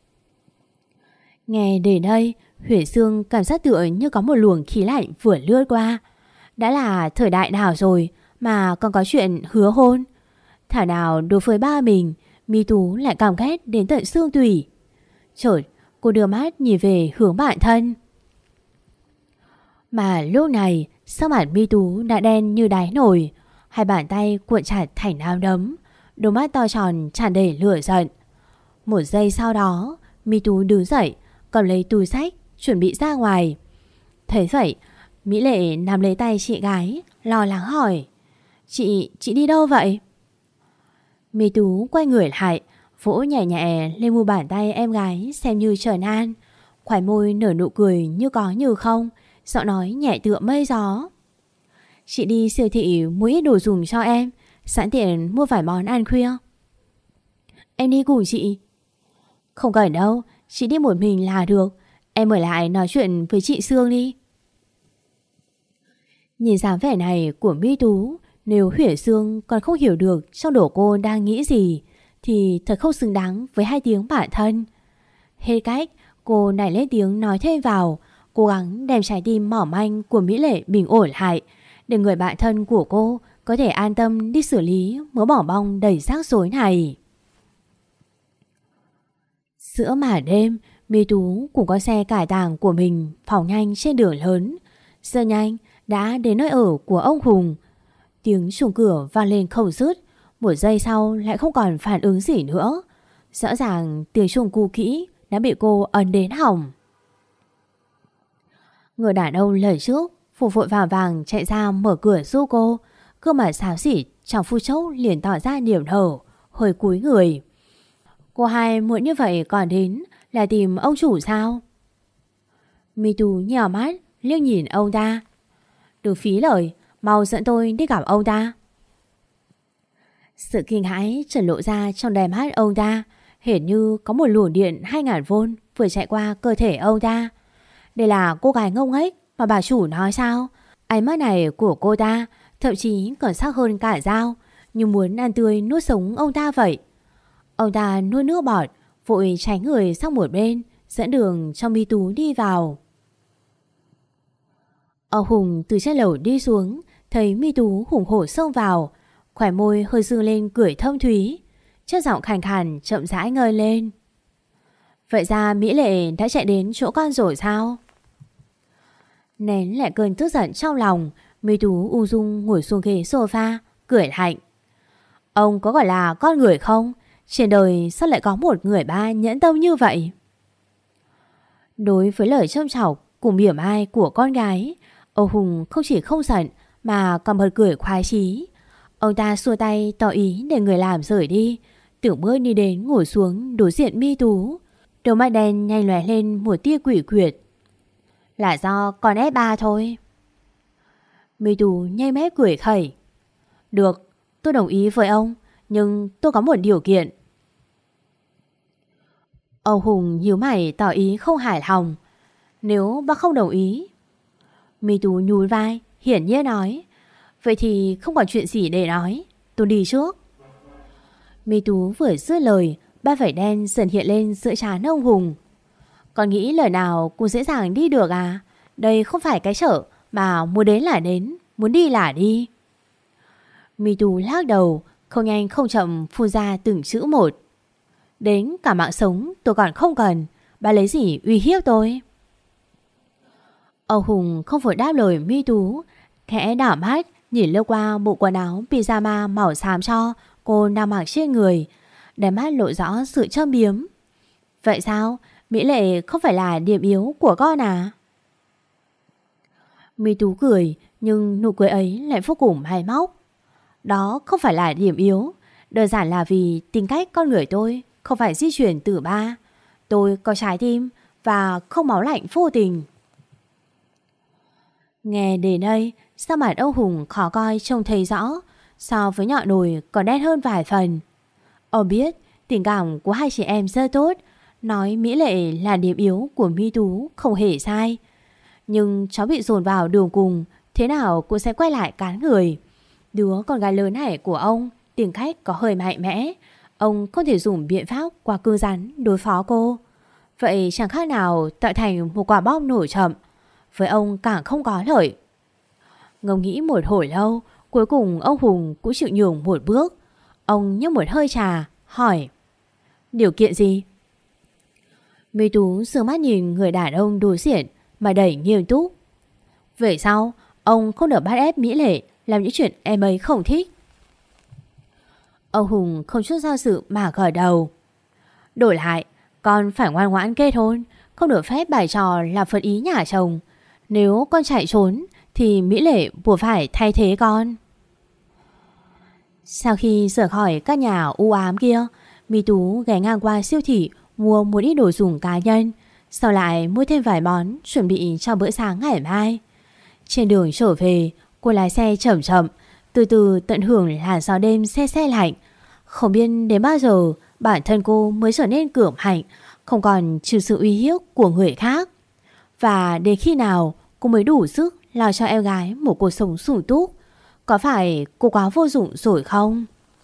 Nghe đến đây, Huyền Sương cảm giác tựa như có một luồng khí lạnh vừa lướt qua. Đã là thời đại nào rồi mà còn có chuyện hứa hôn. Thảo nào đối với ba mình, Mi Tú lại cảm ghét đến tận xương tủy. Chợt, cô đưa mắt nhìn về hướng bạn thân. Mà lúc này, sắc mặt Mi Tú đã đen như đáy nồi, hai bàn tay cuộn chặt thành nắm đấm, đôi mắt to tròn tràn đầy lửa giận. Một giây sau đó, Mi Tú đứng dậy, cầm lấy túi xách, chuẩn bị ra ngoài. Thấy vậy, Mỹ Lệ nắm lấy tay chị gái, lo lắng hỏi. Chị đi đâu vậy? Mi Tú quay người lại, vỗ nhẹ nhẹ lên mu bàn tay em gái xem như trấn an. Khoải môi nở nụ cười như có như không, giọng nói nhẹ tựa mây gió. Chị đi siêu thị mua ít đồ dùng cho em, sẵn tiện mua vài món ăn khuya. Em đi cùng chị. Không cần đâu, chị đi một mình là được. Em ở lại nói chuyện với chị Sương đi. Nhìn dáng vẻ này của Mi Tú, nếu Huyền Sương còn không hiểu được trong đầu cô đang nghĩ gì, thì thật không xứng đáng với hai tiếng bạn thân. Hết cách, cô nảy lên tiếng nói thêm vào, cố gắng đem trái tim mỏng manh của Mỹ Lệ bình ổn lại, để người bạn thân của cô có thể an tâm đi xử lý mớ bỏ bong đầy rắc rối này. Giữa màn đêm, Mi Tú cùng con xe cải tàng của mình phóng nhanh trên đường lớn. Rất nhanh đã đến nơi ở của ông Hùng. Tiếng chuông cửa vang lên không dứt, một giây sau lại không còn phản ứng gì nữa. Rõ ràng tiếng chuông cũ kỹ đã bị cô ấn đến hỏng. Người đàn ông lời trước vội vội vàng chạy ra mở cửa giúp cô. Gương mặt xáo xỉ trong phút chốc liền tỏ ra niềm nở, hơi cúi người. Cô hai muộn như vậy còn đến là tìm ông chủ sao? Mi Tú nhào mắt liếc nhìn ông ta. Đừng phí lời, mau dẫn tôi đi gặp ông ta. Sự kinh hãi trần lộ ra trong đáy mắt ông ta, hiển như có một luồng điện 2000V vừa chạy qua cơ thể ông ta. Đây là cô gái ngông nghếch mà bà chủ nói sao? Ánh mắt này của cô ta thậm chí còn sắc hơn cả dao, như muốn ăn tươi nuốt sống ông ta vậy. Ông ta nuốt nước bọt, vội tránh người sang một bên, dẫn đường cho Mi Tú đi vào. Ông Hùng từ trên lầu đi xuống, thấy Mi Tú hùng hổ xông vào, khóe môi hơi dương lên cười thâm thúy, chất giọng khàn khàn chậm rãi ngơi lên. Vậy ra Mỹ Lệ đã chạy đến chỗ con rồi sao? Nén lại cơn tức giận trong lòng, Mi Tú ung dung ngồi xuống ghế sofa, cười lạnh. Ông có gọi là con người không? Trên đời sao lại có một người ba nhẫn tâm như vậy? Đối với lời châm chọc cùng mỉa mai của con gái, ông Hùng không chỉ không giận mà còn bật cười khoái chí. Ông ta xua tay tỏ ý để người làm rời đi, từng bước đi đến ngồi xuống đối diện Mi Tú. Đôi mắt đen nhanh lóe lên một tia quỷ quyệt. Là do con ép ba thôi. Mi Tú nhay mép cười khẩy. Được, tôi đồng ý với ông, nhưng tôi có một điều kiện. Ông Hùng nhíu mày tỏ ý không hài lòng. Nếu bác không đồng ý. Mi Tú nhún vai, hiển nhiên nói. Vậy thì không còn chuyện gì để nói, tôi đi trước. Mi Tú vừa dứt lời, ba vảy đen dần hiện lên giữa trán ông Hùng. Con nghĩ lời nào cũng dễ dàng đi được à? Đây không phải cái chợ mà muốn đến là đến, muốn đi là đi. Mi Tú lắc đầu, không nhanh không chậm phun ra từng chữ một. Đến cả mạng sống tôi còn không cần, bà lấy gì uy hiếp tôi? Ông Hùng không vội đáp lời Mi Tú, khẽ đảo mắt nhìn lướt qua bộ quần áo pyjama màu xám cho cô đang mặc trên người, đáy mắt lộ rõ sự châm biếm. Vậy sao? Mỹ Lệ không phải là điểm yếu của con à? Mi Tú cười, nhưng nụ cười ấy lại vô cùng hài móc. Đó không phải là điểm yếu, đơn giản là vì tính cách con người tôi không phải di chuyển từ ba. Tôi có trái tim và không máu lạnh vô tình. Nghe đến đây, sao mặt ông Hùng khó coi trông thấy rõ, so với nhọ nồi còn đen hơn vài phần. Ông biết tình cảm của hai chị em rất tốt, nói Mỹ Lệ là điểm yếu của Mi Tú không hề sai. Nhưng cháu bị dồn vào đường cùng, thế nào cũng sẽ quay lại cán người. Đứa con gái lớn này của ông tính cách có hơi mạnh mẽ, ông không thể dùng biện pháp quá cứng rắn đối phó cô. Vậy chẳng khác nào tạo thành một quả bom nổ chậm, với ông càng không có lợi. Ngẫm nghĩ một hồi lâu, cuối cùng ông Hùng cũng chịu nhường một bước. Ông nhấp một hơi trà, hỏi: điều kiện gì? Mi Tú sửa mắt nhìn người đàn ông đối diện mà đầy nghiêm túc. Về sau, ông không được bắt ép Mỹ Lệ làm những chuyện em ấy không thích. Ông Hùng không chút do dự mà gật đầu. Đổi lại, con phải ngoan ngoãn kết hôn, không được phép bày trò làm phật ý nhà chồng. Nếu con chạy trốn thì Mỹ Lệ buộc phải thay thế con. Sau khi rời khỏi các nhà u ám kia, Mi Tú ghé ngang qua siêu thị mua một ít đồ dùng cá nhân, sau lại mua thêm vài món chuẩn bị cho bữa sáng ngày mai. Trên đường trở về, cô lái xe chậm chậm, từ từ tận hưởng làn gió đêm se se lạnh. Không biết đến bao giờ bản thân cô mới trở nên cường hạnh, không còn chịu sự uy hiếp của người khác. Và đến khi nào cô mới đủ sức lo cho em gái một cuộc sống sung túc? Có phải cô quá vô dụng rồi không?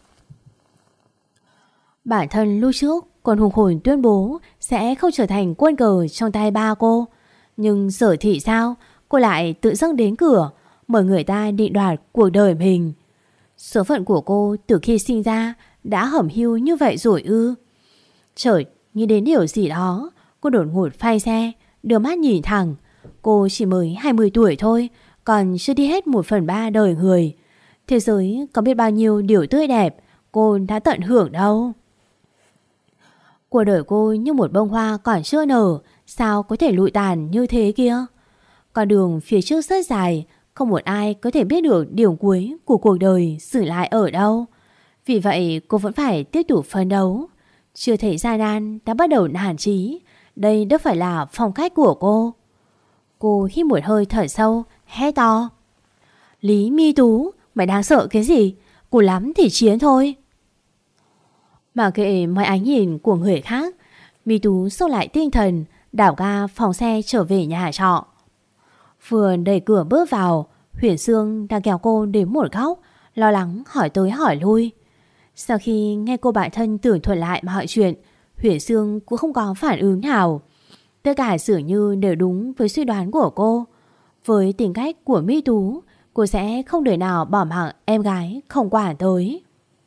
Bản thân lúc trước còn hùng hồn tuyên bố sẽ không trở thành quân cờ trong tay ba cô. Nhưng giờ thì sao? Cô lại tự dâng đến cửa, mời người ta định đoạt cuộc đời mình. Số phận của cô từ khi sinh ra đã hẩm hiu như vậy rồi ư? Chợt nghĩ đến điều gì đó, cô đột ngột phanh xe, đưa mắt nhìn thẳng. Cô chỉ mới 20 tuổi thôi, còn chưa đi hết 1/3 đời người. Thế giới có biết bao nhiêu điều tươi đẹp cô đã tận hưởng đâu. Cuộc đời cô như một bông hoa còn chưa nở, sao có thể lụi tàn như thế kia? Con đường phía trước rất dài, không một ai có thể biết được điểm cuối của cuộc đời dừng lại ở đâu. Vì vậy cô vẫn phải tiếp tục phấn đấu. Chưa thấy gian nan đã bắt đầu nản chí. Đây đâu phải là phong cách của cô. Cô hít một hơi thở sâu, hét to: Lý Mi Tú, mày đang sợ cái gì? Cùng lắm thì chiến thôi. Mà kệ mọi ánh nhìn của người khác, Mi Tú xông lại tinh thần, đảo ga phòng xe trở về nhà trọ. Vừa đẩy cửa bước vào, Huyền Sương đang kéo cô đến một góc, lo lắng hỏi tới hỏi lui. Sau khi nghe cô bạn thân tường thuật lại mọi chuyện, Huyền Sương cũng không có phản ứng nào. Tất cả dường như đều đúng với suy đoán của cô. Với tính cách của Mi Tú, cô sẽ không đời nào bỏ mặc em gái không quản tới.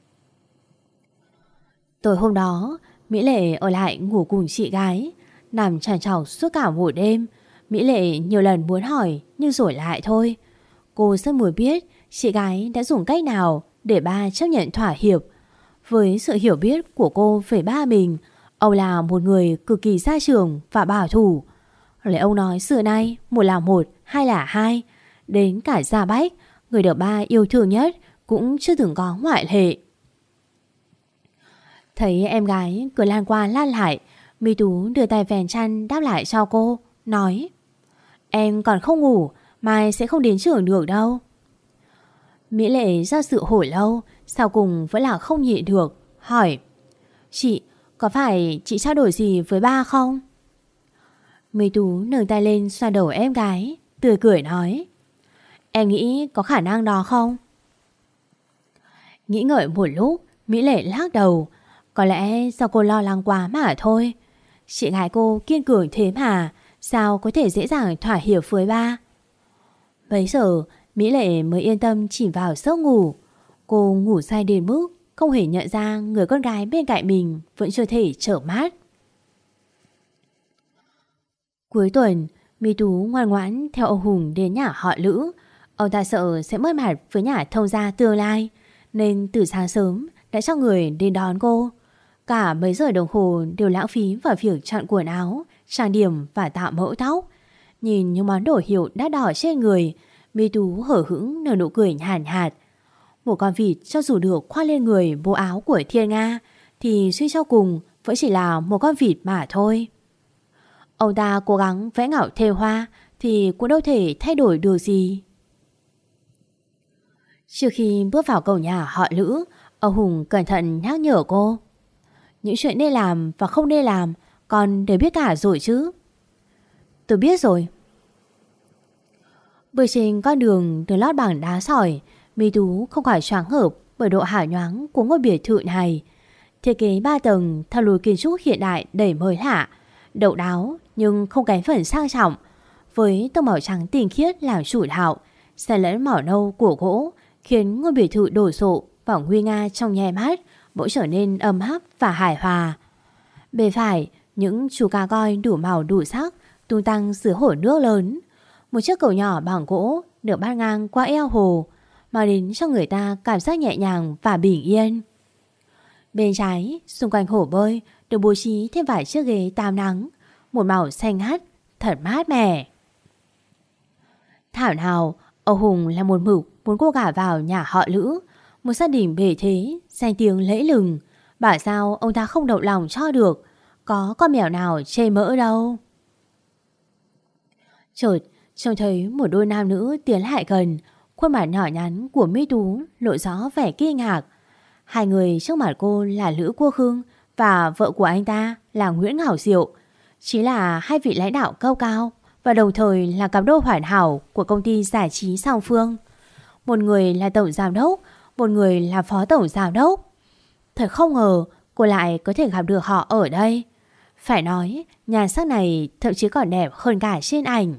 Tối hôm đó, Mỹ Lệ ở lại ngủ cùng chị gái, nằm trằn trọc suốt cả một đêm. Mỹ Lệ nhiều lần muốn hỏi nhưng rồi lại thôi. Cô rất muốn biết chị gái đã dùng cách nào để ba chấp nhận thỏa hiệp. Với sự hiểu biết của cô về ba mình, ông là một người cực kỳ gia trưởng và bảo thủ. Lời ông nói xưa nay một là một, hai là hai. Đến cả Gia Bách người được ba yêu thương nhất cũng chưa từng có ngoại lệ. Thấy em gái cứ lan qua lan lại, Mi Tú đưa tay vén chăn đáp lại cho cô, nói: Em còn không ngủ, mai sẽ không đến trường được đâu. Mỹ Lệ do dự hồi lâu, sau cùng vẫn là không nhịn được, hỏi: Chị, có phải chị trao đổi gì với ba không? Mi Tú nâng tay lên xoa đầu em gái, tươi cười nói: Em nghĩ có khả năng đó không? Nghĩ ngợi một lúc, Mỹ Lệ lắc đầu. Có lẽ do cô lo lắng quá mà thôi. Chị gái cô kiên cường thế mà, sao có thể dễ dàng thỏa hiệp với ba? Bấy giờ Mỹ Lệ mới yên tâm chìm vào giấc ngủ. Cô ngủ say đến mức không hề nhận ra người con gái bên cạnh mình vẫn chưa thể trở mắt. Cuối tuần, Mi Tú ngoan ngoãn theo ông Hùng đến nhà họ Lữ. Ông ta sợ sẽ mất mặt với nhà thông gia tương lai, nên từ sáng sớm đã cho người đến đón cô. Cả mấy giờ đồng hồ đều lãng phí vào việc chọn quần áo, trang điểm và tạo mẫu tóc. Nhìn những món đồ hiệu đắt đỏ trên người, Mi Tú hở hững nở nụ cười nhàn nhạt. Một con vịt cho dù được khoác lên người bộ áo của Thiên Nga thì suy cho cùng vẫn chỉ là một con vịt mà thôi. Ông ta cố gắng vẽ ngạo thêu hoa thì cũng đâu thể thay đổi được gì. Trước khi bước vào cổng nhà họ Lữ, ông Hùng cẩn thận nhắc nhở cô: Những chuyện nên làm và không nên làm con đều biết cả rồi chứ? Tôi biết rồi. Bước trên con đường được lót bằng đá sỏi, Mi Tú không khỏi choáng ngợp bởi độ hào nhoáng của ngôi biệt thự này. Thiết kế 3 tầng theo lối kiến trúc hiện đại đầy mới lạ, độc đáo nhưng không kém phần sang trọng. Với tông màu trắng tinh khiết làm chủ đạo, xen lẫn màu nâu của gỗ khiến ngôi biệt thự đổ sộ và nguy nga trong nháy mắt bỗng trở nên ấm áp và hài hòa. Bên phải, những chú cá coi đủ màu đủ sắc tung tăng dưới hồ nước lớn. Một chiếc cầu nhỏ bằng gỗ được bắt ngang qua eo hồ, mang đến cho người ta cảm giác nhẹ nhàng và bình yên. Bên trái, xung quanh hồ bơi được bố trí thêm vài chiếc ghế tàm nắng, một màu xanh ngắt, thật mát mẻ. Thảo nào, ông Hùng là một mực muốn cô gả vào nhà họ Lữ, một gia đình bề thế, danh tiếng lẫy lừng. Bảo sao ông ta không động lòng cho được, có con mèo nào chê mỡ đâu. Chợt trông thấy một đôi nam nữ tiến lại gần, khuôn mặt nhỏ nhắn của Mi Tú lộ rõ vẻ kinh ngạc. Hai người trước mặt cô là Lữ Quốc Hưng và vợ của anh ta là Nguyễn Ngảo Diệu, chính là hai vị lãnh đạo cao cao và đồng thời là cặp đôi hoàn hảo của công ty giải trí Song Phương. Một người là tổng giám đốc, một người là phó tổng giám đốc. Thật không ngờ cô lại có thể gặp được họ ở đây. Phải nói, nhan sắc này thậm chí còn đẹp hơn cả trên ảnh.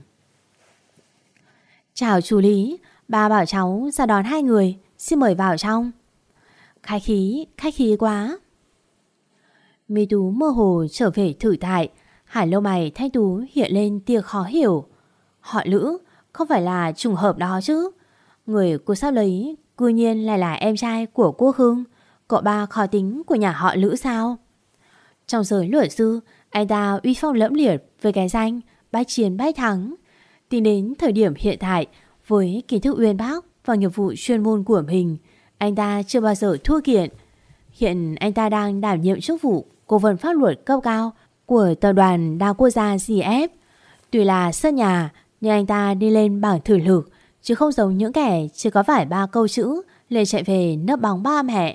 Chào chú Lý, ba bảo cháu ra đón hai người, xin mời vào trong. Khách khí quá. Mi Tú mơ hồ trở về thử tại, hải lông mày thanh tú hiện lên tia khó hiểu. Họ Lữ, không phải là trùng hợp đó chứ? Người cô sắp lấy cư nhiên lại là em trai của Quốc Hưng, cậu ba khó tính của nhà họ Lữ sao? Trong giới luật sư, anh ta uy phong lẫm liệt với cái danh bách chiến bách thắng. Tính đến thời điểm hiện tại, với kiến thức uyên bác và nghiệp vụ chuyên môn của mình, anh ta chưa bao giờ thua kiện. Hiện anh ta đang đảm nhiệm chức vụ cố vấn pháp luật cấp cao của tập đoàn đa quốc gia GF. Tuy là sân nhà, nhưng anh ta đi lên bảng thử lực, chứ không giống những kẻ chỉ có vài ba câu chữ lên chạy về nấp bóng ba mẹ.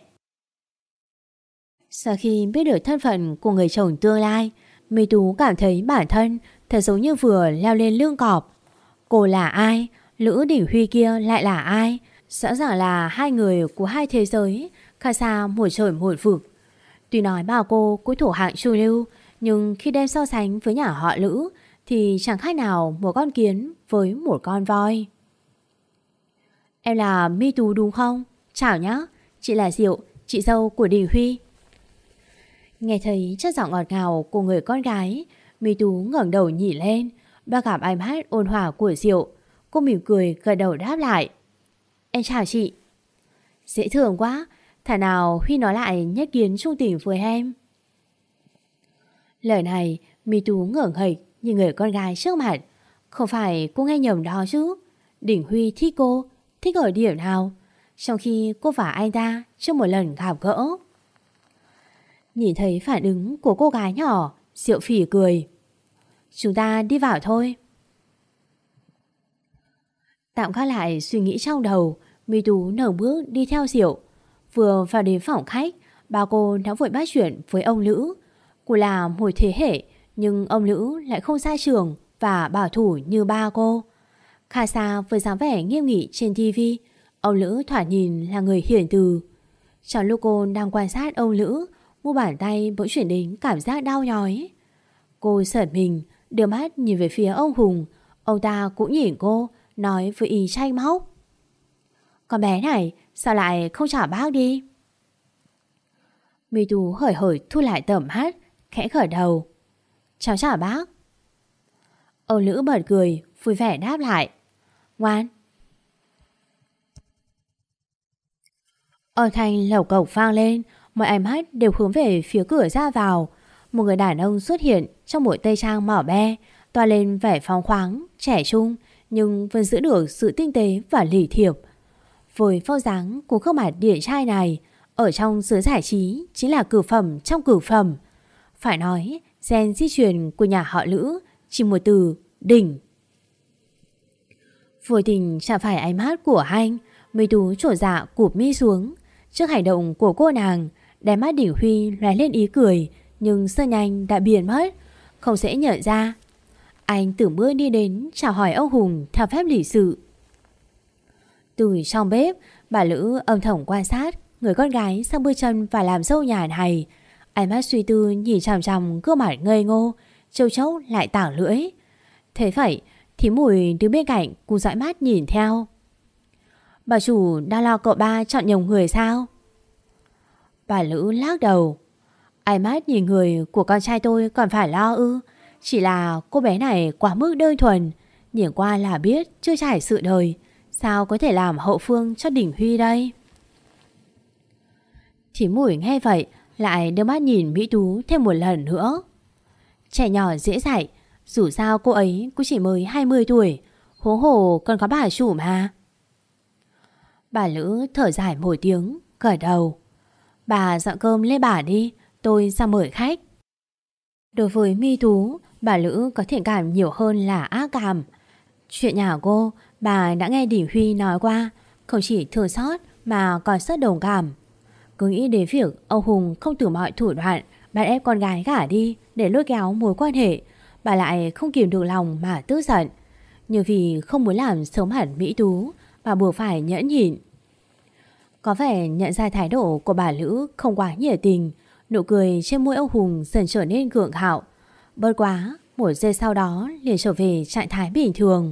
Sau khi biết được thân phận của người chồng tương lai, Mi Tú cảm thấy bản thân thật giống như vừa leo lên lưng cọp. Cô là ai? Lữ Đỉnh Huy kia lại là ai? Rõ ràng là hai người của hai thế giới, khác xa một trời một vực. Tuy nói bảo cô cũng thủ hạng chu lưu, nhưng khi đem so sánh với nhà họ Lữ thì chẳng khác nào một con kiến với một con voi. Em là Mi Tú đúng không? Chào nhá, chị là Diệu, chị dâu của Đình Huy. Nghe thấy chất giọng ngọt ngào của người con gái, Mi Tú ngẩng đầu nhìn lên, bắt gặp ánh mắt ôn hòa của Diệu. Cô mỉm cười gật đầu đáp lại. Em chào chị. Dễ thương quá, thảo nào Huy nói lại nhất kiến trung tình với em. Lời này Mi Tú ngẩng hệch nhìn người con gái trước mặt. Không phải cô nghe nhầm đó chứ? Đỉnh Huy thích cô thích ở điểm nào, trong khi cô và anh ta chưa một lần gặp gỡ. Nhìn thấy phản ứng của cô gái nhỏ, Diệu Phỉ cười. Chúng ta đi vào thôi. Tạm gác lại suy nghĩ trong đầu, My Tú nở bước đi theo Diệu. Vừa vào đến phòng khách, ba cô đã vội bắt chuyện với ông Lữ. Cô là một thế hệ, nhưng ông Lữ lại không xa trường và bảo thủ như ba cô. Khá xa với dáng vẻ nghiêm nghị trên TV, ông Lữ thoạt nhìn là người hiền từ. Trong lúc cô đang quan sát ông Lữ, mu bàn tay bỗng chuyển đến cảm giác đau nhói. Cô giật mình, đưa mắt nhìn về phía ông Hùng. Ông ta cũng nhìn cô, nói với ý tranh móc. Con bé này sao lại không chào bác đi? My Tú hởi hởi thu lại tầm mắt, khẽ gật đầu. Cháu chào bác. Ông Lữ bật cười, vui vẻ đáp lại. Ngoan. Âm thanh lẩu cẩu vang lên, mọi ánh mắt đều hướng về phía cửa ra vào. Một người đàn ông xuất hiện trong bộ tây trang mỏ be, toa lên vẻ phóng khoáng, trẻ trung, nhưng vẫn giữ được sự tinh tế và lì thiệp. Với phô dáng của gương mặt điển trai này, ở trong giới giải trí chính là cửu phẩm trong cửu phẩm. Phải nói, gen di truyền của nhà họ Lữ chỉ một từ đỉnh. Vô tình chạm phải ánh mắt của anh, My Tú trổ dạ cụp mi xuống. Trước hành động của cô nàng, đáy mắt Đỉnh Huy lóe lên ý cười, nhưng rất nhanh đã biến mất, không dễ nhận ra. Anh từng bước đi đến chào hỏi ông Hùng theo phép lịch sự. Từ trong bếp, bà Lữ âm thầm quan sát người con gái sang bước chân và làm dâu nhà này. Ánh mắt suy tư nhìn chằm chằm gương mặt ngây ngô, châu chốc lại tảng lưỡi. Thế vậy thì Mùi đứng bên cạnh cùng dõi mắt nhìn theo. Bà chủ đang lo cậu ba chọn nhầm người sao? Bà Lữ lắc đầu. Ánh mắt nhìn người của con trai tôi còn phải lo ư? Chỉ là cô bé này quá mức đơn thuần, nhìn qua là biết chưa trải sự đời, sao có thể làm hậu phương cho Đỉnh Huy đây? Thím Mùi nghe vậy lại đưa mắt nhìn Mỹ Tú thêm một lần nữa. Trẻ nhỏ dễ dạy, dù sao cô ấy cũng chỉ mới 20 tuổi, huống hồ còn có bà chủ mà. Bà Lữ thở dài một tiếng, gật đầu. Bà dọn cơm lên bà đi, tôi ra mời khách. Đối với My Tú, bà Lữ có thiện cảm nhiều hơn là ác cảm. Chuyện nhà cô, bà đã nghe Đỉnh Huy nói qua, không chỉ thương xót mà còn rất đồng cảm. Cứ nghĩ đến việc ông Hùng không từ mọi thủ đoạn bắt ép con gái gả đi để lôi kéo mối quan hệ, bà lại không kìm được lòng mà tức giận. Nhưng vì không muốn làm xấu hẳn Mỹ Tú, bà buộc phải nhẫn nhịn. Có vẻ nhận ra thái độ của bà Lữ không quá nhiệt tình, nụ cười trên môi ông Hùng dần trở nên gượng gạo. Bớt quá, một giây sau đó liền trở về trạng thái bình thường.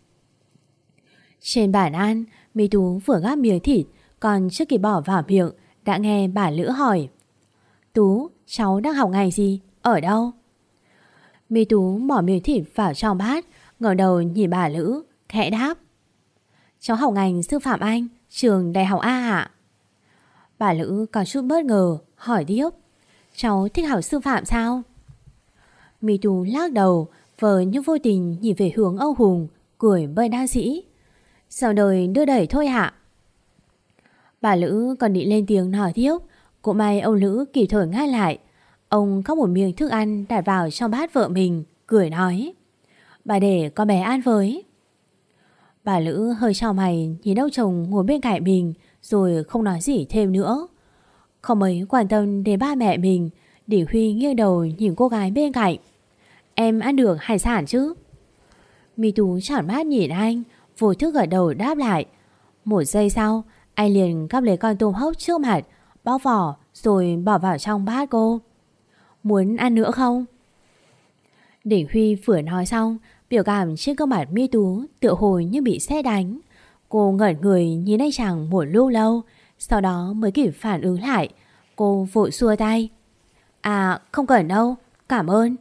Trên bàn ăn, Mỹ Tú vừa gắp miếng thịt, còn chưa kịp bỏ vào miệng đã nghe bà Lữ hỏi. Tú, cháu đang học ngành gì? Ở đâu? Mỹ Tú bỏ miếng thịt vào trong bát, ngẩng đầu nhìn bà Lữ, khẽ đáp. Cháu học ngành sư phạm Anh, trường Đại học A ạ. Bà Lữ có chút bất ngờ, hỏi tiếp. Cháu thích học sư phạm sao? Mỹ Tú lắc đầu, vờ như vô tình nhìn về hướng Âu Hùng, cười bơi đa dĩ. Sao đời đưa đẩy thôi ạ? Bà Lữ còn định lên tiếng nói tiếp, cũng may ông Lữ kịp thời ngắt lại. Ông cóc một miếng thức ăn đặt vào trong bát vợ mình, cười nói. Bà để con bé ăn với. Bà Lữ hơi chau mày nhìn ông chồng ngồi bên cạnh mình, rồi không nói gì thêm nữa. Không mấy quan tâm đến ba mẹ mình, Đỉnh Huy nghiêng đầu nhìn cô gái bên cạnh. Em ăn được hải sản chứ? My Tú tròn mắt nhìn anh, vô thức gật đầu đáp lại. Một giây sau, anh liền gắp lấy con tôm hốc trước mặt, bóc vỏ rồi bỏ vào trong bát cô. Muốn ăn nữa không? Đỉnh Huy vừa nói xong, biểu cảm trên gương mặt My Tú tựa hồi như bị sét đánh. Cô ngẩn người nhìn anh chàng một lúc lâu, sau đó mới kịp phản ứng lại. Cô vội xua tay. À không cần đâu, cảm ơn.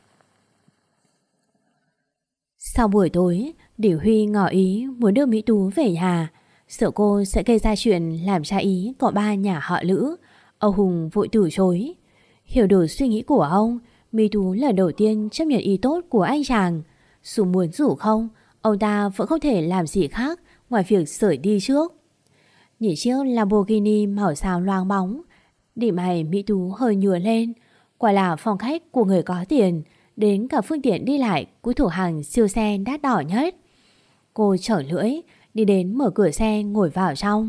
Sau buổi tối, Đỉnh Huy ngỏ ý muốn đưa Mỹ Tú về nhà, sợ cô sẽ gây ra chuyện làm trái ý của ba nhà họ Lữ. Ông Hùng vội từ chối. Hiểu được suy nghĩ của ông, Mỹ Tú lần đầu tiên chấp nhận ý tốt của anh chàng. Dù muốn rủ không, ông ta vẫn không thể làm gì khác ngoài việc sởi đi trước. Nhìn chiếc Lamborghini màu xám loáng bóng, đỉnh mày Mỹ Tú hơi nhùa lên. Quả là phong cách của người có tiền, đến cả phương tiện đi lại của thủ hàng siêu xe đắt đỏ nhất. Cô chở lưỡi, đi đến mở cửa xe ngồi vào trong.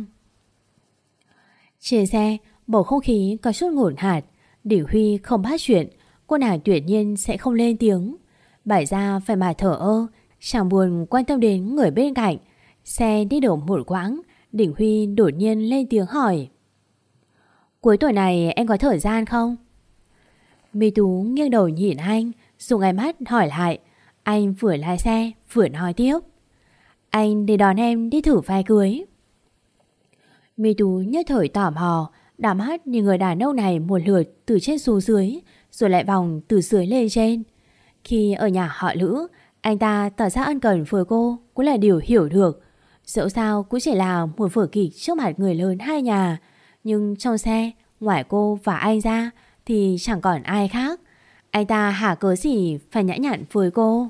Trên xe, bầu không khí có chút ngổn hạt. Đỉnh Huy không bắt chuyện, cô nàng tuyệt nhiên sẽ không lên tiếng. Bày ra phải mà thở ơ, chẳng buồn quan tâm đến người bên cạnh. Xe đi được một quãng, Đỉnh Huy đột nhiên lên tiếng hỏi: cuối tuần này em có thời gian không? My Tú nghiêng đầu nhìn anh, dùng ánh mắt hỏi lại. Anh vừa lái xe vừa nói tiếp: anh để đón em đi thử váy cưới. My Tú nhất thời tò mò, đảo mắt nhìn người đàn ông này một lượt từ trên xuống dưới, rồi lại vòng từ dưới lên trên. Khi ở nhà họ Lữ, anh ta tỏ ra ân cần với cô cũng là điều hiểu được. Dẫu sao cũng chỉ là một vở kịch trước mặt người lớn hai nhà, nhưng trong xe, ngoài cô và anh ra thì chẳng còn ai khác. Anh ta hả cớ gì phải nhã nhặn với cô?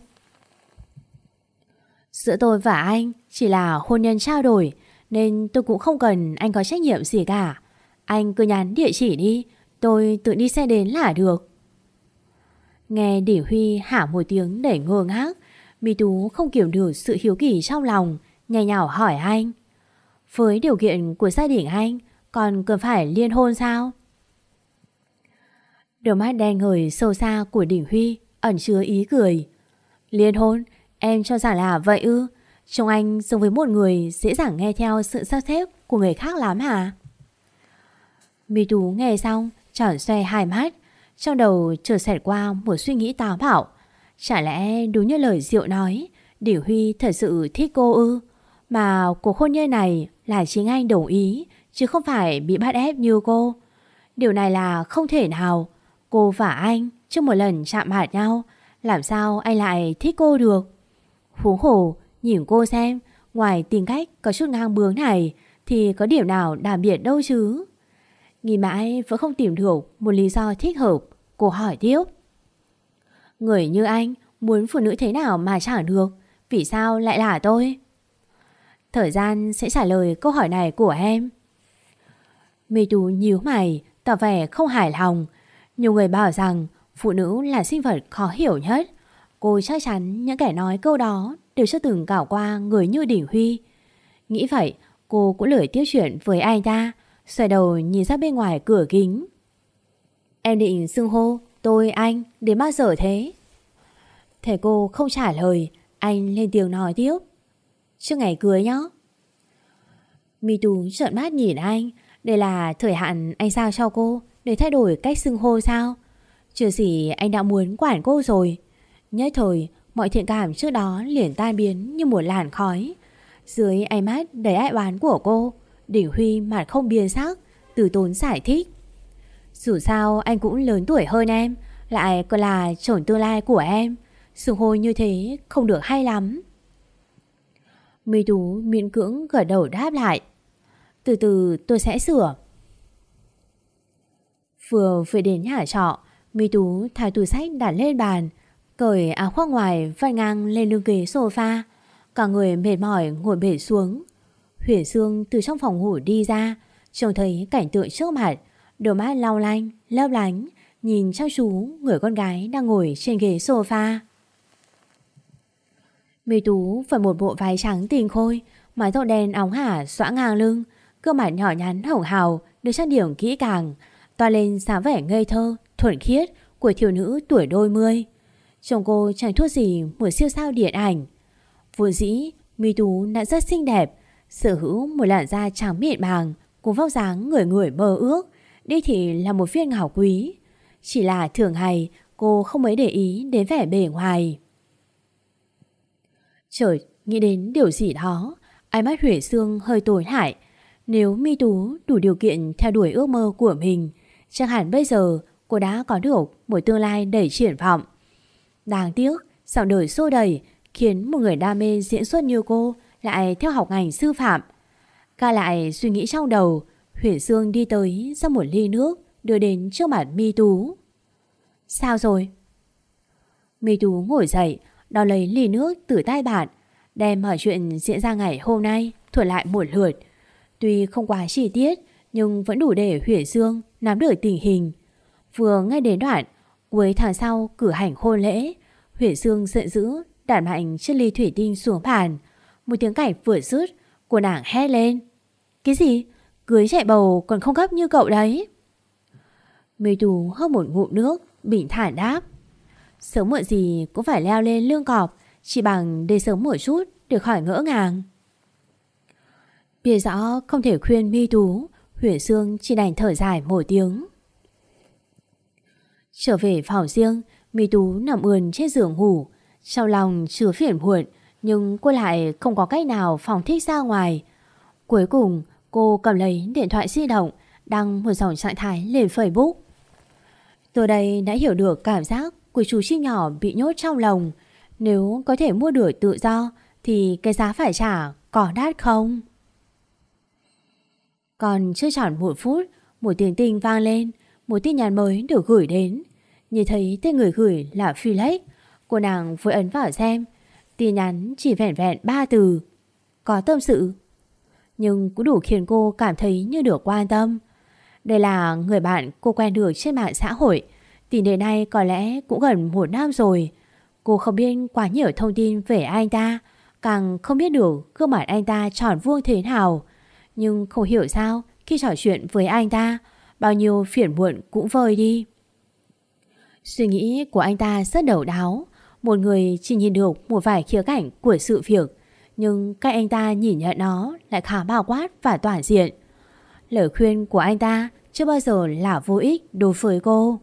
Giữa tôi và anh chỉ là hôn nhân trao đổi, nên tôi cũng không cần anh có trách nhiệm gì cả. Anh cứ nhắn địa chỉ đi, tôi tự đi xe đến là được. Nghe Đỉnh Huy hả một tiếng để ngơ ngác, My Tú không kiểm được sự hiếu kỳ trong lòng, nhảy nhào hỏi anh: với điều kiện của gia đình anh, còn cần phải liên hôn sao? Đôi mắt đen ngời sâu xa của Đỉnh Huy ẩn chứa ý cười. Liên hôn? Em cho rằng là vậy ư? Trông anh giống với một người dễ dàng nghe theo sự sắp xếp của người khác lắm hả? My Tú nghe xong tròn xoe hai mắt, trong đầu chợt xẹt qua một suy nghĩ táo bạo. Chả lẽ đúng như lời Diệu nói, Đỉnh Huy thật sự thích cô ư? Mà cuộc hôn nhân này là chính anh đồng ý, chứ không phải bị bắt ép như cô. Điều này là không thể nào. Cô và anh chưa một lần chạm mặt nhau, làm sao anh lại thích cô được? Huống hồ, nhìn cô xem, ngoài tính cách có chút ngang bướng này thì có điểm nào đặc biệt đâu chứ. Nghĩ mãi vẫn không tìm được một lý do thích hợp, cô hỏi tiếp: người như anh muốn phụ nữ thế nào mà chẳng được, vì sao lại là tôi? Thời gian sẽ trả lời câu hỏi này của em. My Tú nhíu mày, tỏ vẻ không hài lòng. Nhiều người bảo rằng phụ nữ là sinh vật khó hiểu nhất. Cô chắc chắn những kẻ nói câu đó đều chưa từng gặp qua người như Đỉnh Huy. Nghĩ vậy, cô cũng lười tiếp chuyện với anh ta, xoay đầu nhìn ra bên ngoài cửa kính. Em định xưng hô tôi anh đến bao giờ thế? Thế cô không trả lời, anh lên tiếng nói tiếp: trước ngày cưới nhá. My Tú trợn mắt nhìn anh. Đây là thời hạn anh giao cho cô để thay đổi cách xưng hô sao? Chưa gì anh đã muốn quản cô rồi. Nhất thời, mọi thiện cảm trước đó liền tan biến như một làn khói. Dưới ánh mắt đầy ai oán của cô, Đỉnh Huy mặt không biến sắc, từ tốn giải thích: dù sao anh cũng lớn tuổi hơn em, lại còn là chồng tương lai của em, xưng hô như thế không được hay lắm. My Tú miễn cưỡng gật đầu đáp lại: từ từ tôi sẽ sửa. Vừa về đến nhà trọ, My Tú tháo túi xách đặt lên bàn, cởi áo khoác ngoài vắt ngang lên lưng ghế sofa. Cả người mệt mỏi ngồi bệt xuống. Huyền Sương từ trong phòng ngủ đi ra, trông thấy cảnh tượng trước mặt, đôi mắt long lanh lấp lánh nhìn chăm chú người con gái đang ngồi trên ghế sofa. My Tú phải một bộ váy trắng tinh khôi, mái tóc đen óng ả xõa ngang lưng, gương mặt nhỏ nhắn hồng hào được trang điểm kỹ càng, toa lên sáng vẻ ngây thơ thuần khiết của thiếu nữ tuổi đôi mươi. Trông cô chẳng thua gì một siêu sao điện ảnh. Vốn dĩ My Tú đã rất xinh đẹp, sở hữu một làn da trắng mịn màng cùng vóc dáng người người mơ ước, đi thì là một viên ngọc quý. Chỉ là thường ngày cô không mấy để ý đến vẻ bề ngoài. Chợt nghĩ đến điều gì đó, ánh mắt Huyền Sương hơi tối lại. Nếu My Tú đủ điều kiện theo đuổi ước mơ của mình, chắc hẳn bây giờ cô đã có được một tương lai đầy triển vọng. Đáng tiếc, dòng đời xô đẩy khiến một người đam mê diễn xuất như cô lại theo học ngành sư phạm. Ca lại suy nghĩ trong đầu, Huyền Sương đi tới ra một ly nước đưa đến trước mặt My Tú. Sao rồi? My Tú ngồi dậy, đón lấy ly nước từ tay bạn. đem mọi chuyện diễn ra ngày hôm nay thuật lại một lượt. Tuy không quá chi tiết nhưng vẫn đủ để Huyền Dương nắm được tình hình. Vừa ngay đến đoạn cuối tháng sau cử hành hôn lễ, Huyền Dương giận dữ đạp mạnh chiếc ly thủy tinh xuống bàn. Một tiếng cảnh vừa dứt, cô nàng hét lên: "Cái gì? Cưới chạy bầu còn không gấp như cậu đấy." My Tú hớp một ngụm nước, bình thản đáp: "Sớm muộn gì cũng phải leo lên lưng cọp, chỉ bằng để sớm một chút để khỏi ngỡ ngàng." Biết rõ không thể khuyên My Tú, Huyền Dương chỉ đành thở dài một tiếng. Trở về phòng riêng, My Tú nằm ườn trên giường ngủ, trong lòng chứa phiền muộn, nhưng cô lại không có cách nào phóng thích ra ngoài. Cuối cùng cô cầm lấy điện thoại di động, đăng một dòng trạng thái lên Facebook. Từ đây đã hiểu được cảm giác của chú chim nhỏ bị nhốt trong lồng. Nếu có thể mua được tự do thì cái giá phải trả có đắt không? Còn chưa tròn một phút, một tiếng tinh vang lên, một tin nhắn mới được gửi đến. Nhìn thấy tên người gửi là Felix, cô nàng vội ấn vào xem. Tin nhắn chỉ vẻn vẹn 3 từ: "Có tâm sự." Nhưng cũng đủ khiến cô cảm thấy như được quan tâm. Đây là người bạn cô quen được trên mạng xã hội. Tính đến nay có lẽ cũng gần 1 năm rồi. Cô không biết quá nhiều thông tin về anh ta, càng không biết được gương mặt anh ta tròn vuông thế nào. Nhưng không hiểu sao khi trò chuyện với anh ta, bao nhiêu phiền muộn cũng vơi đi. Suy nghĩ của anh ta rất độc đáo. Một người chỉ nhìn được một vài khía cạnh của sự việc, nhưng cách anh ta nhìn nhận nó lại khá bao quát và toàn diện. Lời khuyên của anh ta chưa bao giờ là vô ích đối với cô.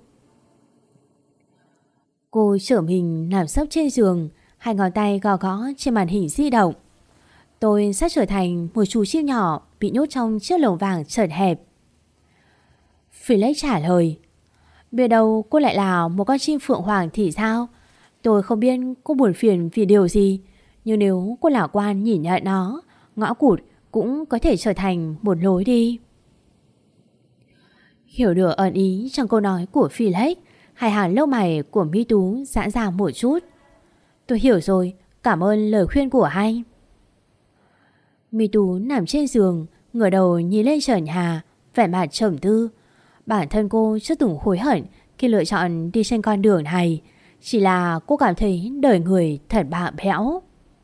Cô trở mình nằm sấp trên giường, hai ngón tay gõ gõ trên màn hình di động. Tôi sắp trở thành một chú chim nhỏ bị nhốt trong chiếc lồng vàng chật hẹp. Felix trả lời: "Biết đâu cô lại là một con chim phượng hoàng thì sao? Tôi không biết cô buồn phiền vì điều gì, nhưng nếu cô lạc quan nhìn nhận nó, ngõ cụt cũng có thể trở thành một lối đi." Hiểu được ẩn ý trong câu nói của Felix, hai hàng lông mày của My Tú giãn ra một chút. "Tôi hiểu rồi, cảm ơn lời khuyên của anh." My Tú nằm trên giường, ngửa đầu nhìn lên trần nhà, vẻ mặt trầm tư. Bản thân cô chưa từng hối hận khi lựa chọn đi trên con đường này, chỉ là cô cảm thấy đời người thật bạ bẽo.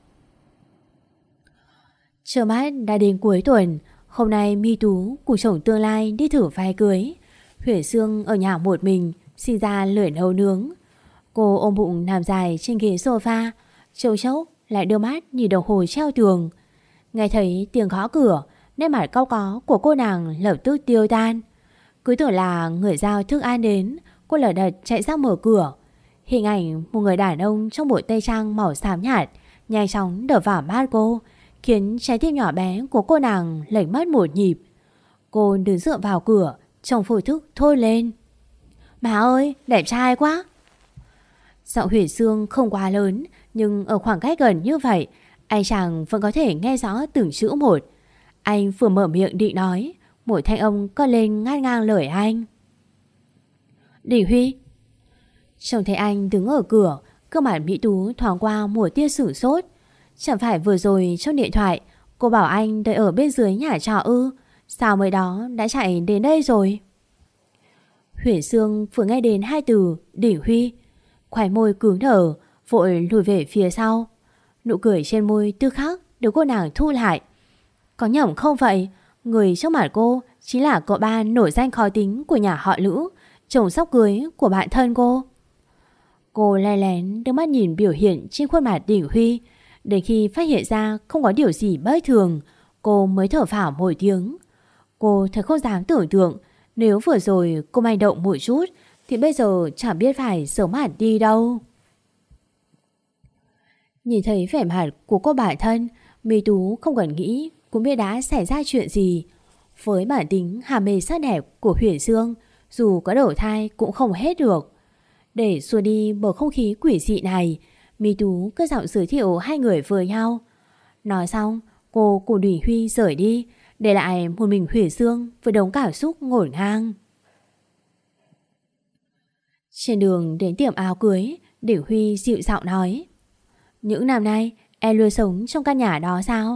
Trước mắt đã đến cuối tuần, hôm nay My Tú cùng chồng tương lai đi thử váy cưới. Huyền Dương ở nhà một mình, sinh ra lười nấu nướng. Cô ôm bụng nằm dài trên ghế sofa, trông chốc lại đưa mắt nhìn đồng hồ treo tường. Nghe thấy tiếng gõ cửa, nét mặt cau có của cô nàng lập tức tiêu tan. Cứ tưởng là người giao thức ăn đến, cô lở đật chạy ra mở cửa. Hình ảnh một người đàn ông trong bộ tây trang màu xám nhạt nhanh chóng đập vào mắt cô, khiến trái tim nhỏ bé của cô nàng lệch mất một nhịp. Cô đứng dựa vào cửa, trong vô thức thôi lên: "Má ơi, đẹp trai quá." Giọng Huyền Dương không quá lớn, nhưng ở khoảng cách gần như vậy, anh chàng vẫn có thể nghe rõ từng chữ một. Anh vừa mở miệng định nói, một thanh âm cất lên ngắt ngang lời anh: "Đình Huy." Trông thấy anh đứng ở cửa, gương mặt Mỹ Tú thoáng qua một tia sửng sốt. Chẳng phải vừa rồi trong điện thoại cô bảo anh đợi ở bên dưới nhà trọ ư? Sao mới đó đã chạy đến đây rồi? Huyền Dương vừa nghe đến hai từ Đình Huy, khóe môi cứng đờ, vội lùi về phía sau. Nụ cười trên môi tức khắc được cô nàng thu lại. Có nhầm không vậy? Người trước mặt cô chính là cậu ba nổi danh khó tính của nhà họ Lữ, chồng sắp cưới của bạn thân cô. Cô lén lén đưa mắt nhìn biểu hiện trên khuôn mặt Đình Huy. Đến khi phát hiện ra không có điều gì bất thường, cô mới thở phào một tiếng. Cô thật không dám tưởng tượng, nếu vừa rồi cô manh động một chút thì bây giờ chẳng biết phải giấu mặt đi đâu. Nhìn thấy vẻ mặt của cô bản thân, My Tú không cần nghĩ cũng biết đã xảy ra chuyện gì. Với bản tính hàm mê sắc đẹp của Huyền Dương, dù có đổ thai cũng không hết được. Để xua đi bầu không khí quỷ dị này, My Tú cất giọng giới thiệu hai người với nhau. Nói xong, cô cùng Đình Huy rời đi, để lại một mình Huyền Dương với đống cảm xúc ngổn ngang. Trên đường đến tiệm áo cưới, Đình Huy dịu giọng nói: "Những năm nay Em luôn sống trong căn nhà đó sao?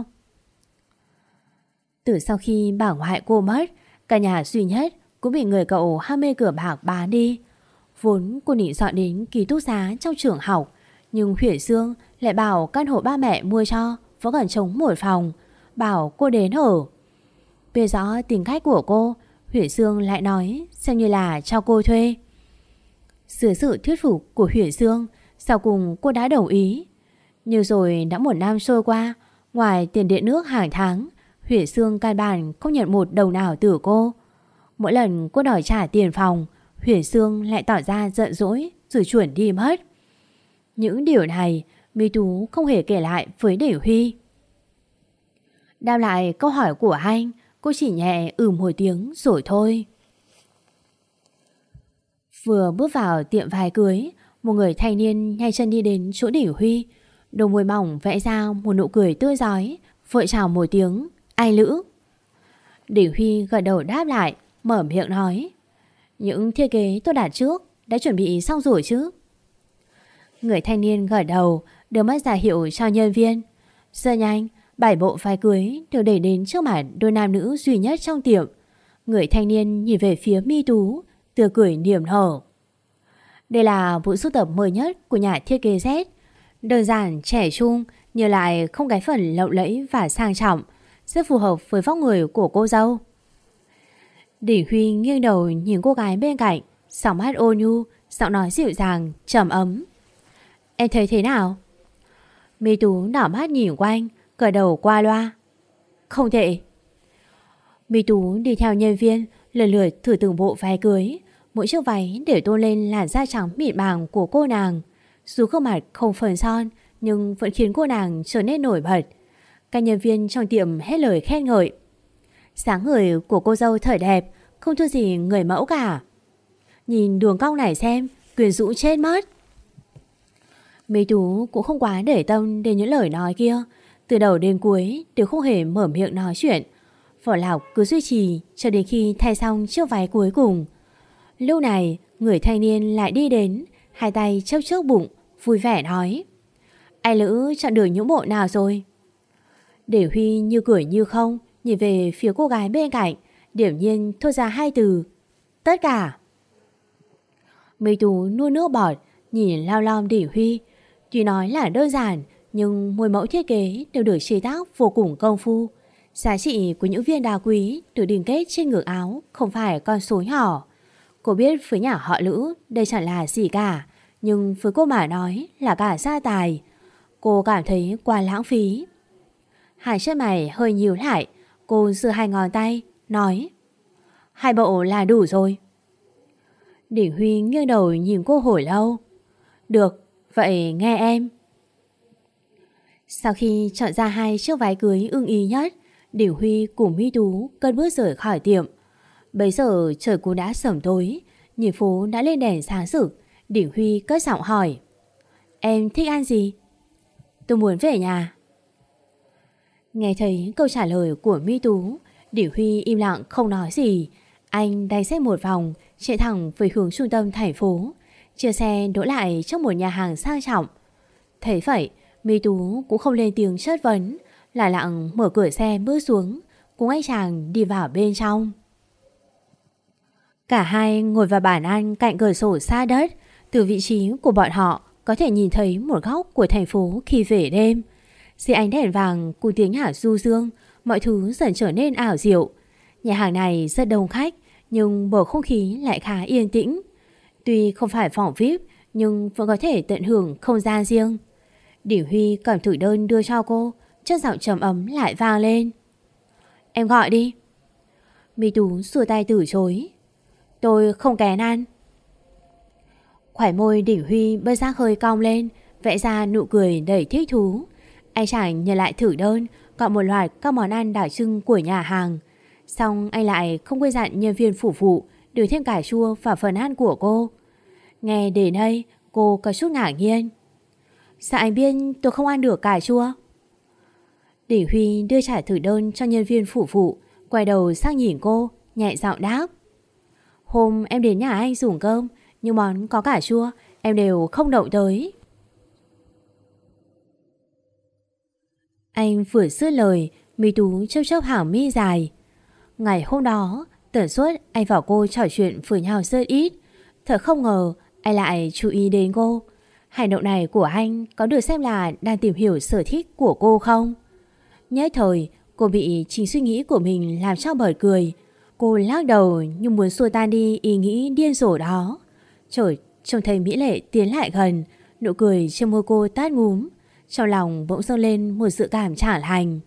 Từ sau khi bà ngoại cô mất, căn nhà duy nhất cũng bị người cậu ham mê cờ bạc bán đi. Vốn cô định dọn đến ký túc xá trong trường học, nhưng Huyền Dương lại bảo căn hộ ba mẹ mua cho vẫn còn trống một phòng, bảo cô đến ở. Biết rõ tính cách của cô, Huyền Dương lại nói xem như là cho cô thuê. Dưới sự thuyết phục của Huyền Dương, sau cùng cô đã đồng ý. Nhưng rồi đã một năm trôi qua, ngoài tiền điện nước hàng tháng, Huyền Dương căn bản không nhận một đồng nào từ cô. Mỗi lần cô đòi trả tiền phòng, Huyền Dương lại tỏ ra giận dỗi rồi chuẩn đi mất. Những điều này My Tú không hề kể lại với Đỉnh Huy. Đáp lại câu hỏi của anh, cô chỉ nhẹ một tiếng rồi thôi. Vừa bước vào tiệm váy cưới, một người thanh niên nhanh chân đi đến chỗ Đỉnh Huy, đôi môi mỏng vẽ ra một nụ cười tươi rói, vội chào một tiếng, anh Lữ. Đỉnh Huy gật đầu đáp lại, mở miệng nói, những thiết kế tôi đặt trước đã chuẩn bị xong rồi chứ? Người thanh niên gật đầu, đưa mắt ra hiệu cho nhân viên. Rất nhanh, 7 bộ váy cưới được đẩy đến trước mặt đôi nam nữ duy nhất trong tiệm. Người thanh niên nhìn về phía My Tú, tươi cười niềm nở. Đây là bộ sưu tập mới nhất của nhà thiết kế Z. Đơn giản, trẻ trung, nhưng lại không cái phần lộng lẫy và sang trọng, rất phù hợp với vóc người của cô dâu. Đỉnh Huy nghiêng đầu nhìn cô gái bên cạnh, sóng mắt ôn nhu, giọng nói dịu dàng, trầm ấm. Em thấy thế nào? My Tú đảo mắt nhìn quanh, cởi đầu qua loa. Không tệ. My Tú đi theo nhân viên, lần lượt thử từng bộ váy cưới. Mỗi chiếc váy để tôn lên làn da trắng mịn màng của cô nàng. Dù gương mặt không phấn son, nhưng vẫn khiến cô nàng trở nên nổi bật. Các nhân viên trong tiệm hết lời khen ngợi. Dáng người của cô dâu thời đẹp, không thua gì người mẫu cả. Nhìn đường cong này xem, quyến rũ chết mất. My Tú cũng không quá để tâm đến những lời nói kia. Từ đầu đến cuối đều không hề mở miệng nói chuyện. Vỏ lọc cứ duy trì cho đến khi thay xong chiếc váy cuối cùng. Lúc này, người thanh niên lại đi đến, hai tay chốc trước bụng, vui vẻ nói. Anh Lữ chọn được những bộ nào rồi? Để Huy như cười như không, nhìn về phía cô gái bên cạnh, điểm nhiên thốt ra hai từ. Tất cả. My Tú nuốt nước bọt, nhìn lao lom Để Huy. Tuy nói là đơn giản, nhưng mỗi mẫu thiết kế đều được chế tác vô cùng công phu. Giá trị của những viên đá quý được đính kết trên ngực áo không phải con số nhỏ. Cô biết với nhà họ Lữ đây chẳng là gì cả, nhưng với cô mà nói là cả gia tài. Cô cảm thấy quá lãng phí. Hai chân mày hơi nhíu lại, cô giơ hai ngón tay, nói. Hai bộ là đủ rồi. Đỉnh Huy nghiêng đầu nhìn cô hồi lâu. Được, vậy nghe em. Sau khi chọn ra hai chiếc váy cưới ưng ý nhất, Đỉnh Huy cùng My Tú cất bước rời khỏi tiệm. Bấy giờ trời cũng đã sẩm tối, nhìn phố đã lên đèn sáng rực. Đỉnh Huy cất giọng hỏi. Em thích ăn gì? Tôi muốn về nhà. Nghe thấy câu trả lời của My Tú, Đỉnh Huy im lặng không nói gì. Anh đánh xe một vòng, chạy thẳng về hướng trung tâm thành phố. Chiếc xe đỗ lại trong một nhà hàng sang trọng. Thấy vậy, My Tú cũng không lên tiếng chất vấn, lặng lặng mở cửa xe bước xuống, cùng anh chàng đi vào bên trong. Cả hai ngồi vào bàn ăn cạnh cửa sổ xa đất. Từ vị trí của bọn họ có thể nhìn thấy một góc của thành phố khi về đêm. Dưới ánh đèn vàng cùng tiếng nhạc du dương, mọi thứ dần trở nên ảo diệu. Nhà hàng này rất đông khách, nhưng bầu không khí lại khá yên tĩnh. Tuy không phải phòng VIP, nhưng vẫn có thể tận hưởng không gian riêng. Đỉnh Huy cầm thực đơn đưa cho cô, chất giọng trầm ấm lại vang lên. Em gọi đi. My Tú xua tay từ chối. Tôi không kén ăn. Khóe môi Đỉnh Huy bất giác hơi cong lên, vẽ ra nụ cười đầy thích thú. Anh chàng nhận lại thử đơn, gọi một loạt các món ăn đặc trưng của nhà hàng. Xong anh lại không quên dặn nhân viên phục vụ đưa thêm cà chua vào phần ăn của cô. Nghe đến đây, cô có chút ngạc nhiên. Sao anh biết tôi không ăn được cà chua? Đỉnh Huy đưa trả thử đơn cho nhân viên phục vụ, quay đầu sang nhìn cô, nhẹ giọng đáp. Hôm em đến nhà anh dùng cơm, nhưng món có cà chua em đều không động tới. Anh vừa dứt lời, Mỹ Tú chớp chớp hàng mi dài. Ngày hôm đó, tần suất anh và cô trò chuyện với nhau rất ít. Thật không ngờ anh lại chú ý đến cô. Hành động này của anh có được xem là đang tìm hiểu sở thích của cô không? Nhất thời, cô bị chính suy nghĩ của mình làm cho bật cười. Cô lắc đầu như muốn xua tan đi ý nghĩ điên rồ đó. Trời, trông thấy Mỹ Lệ tiến lại gần, nụ cười trên môi cô tát ngúm. Trong lòng bỗng dâng lên một sự cảm chản hành.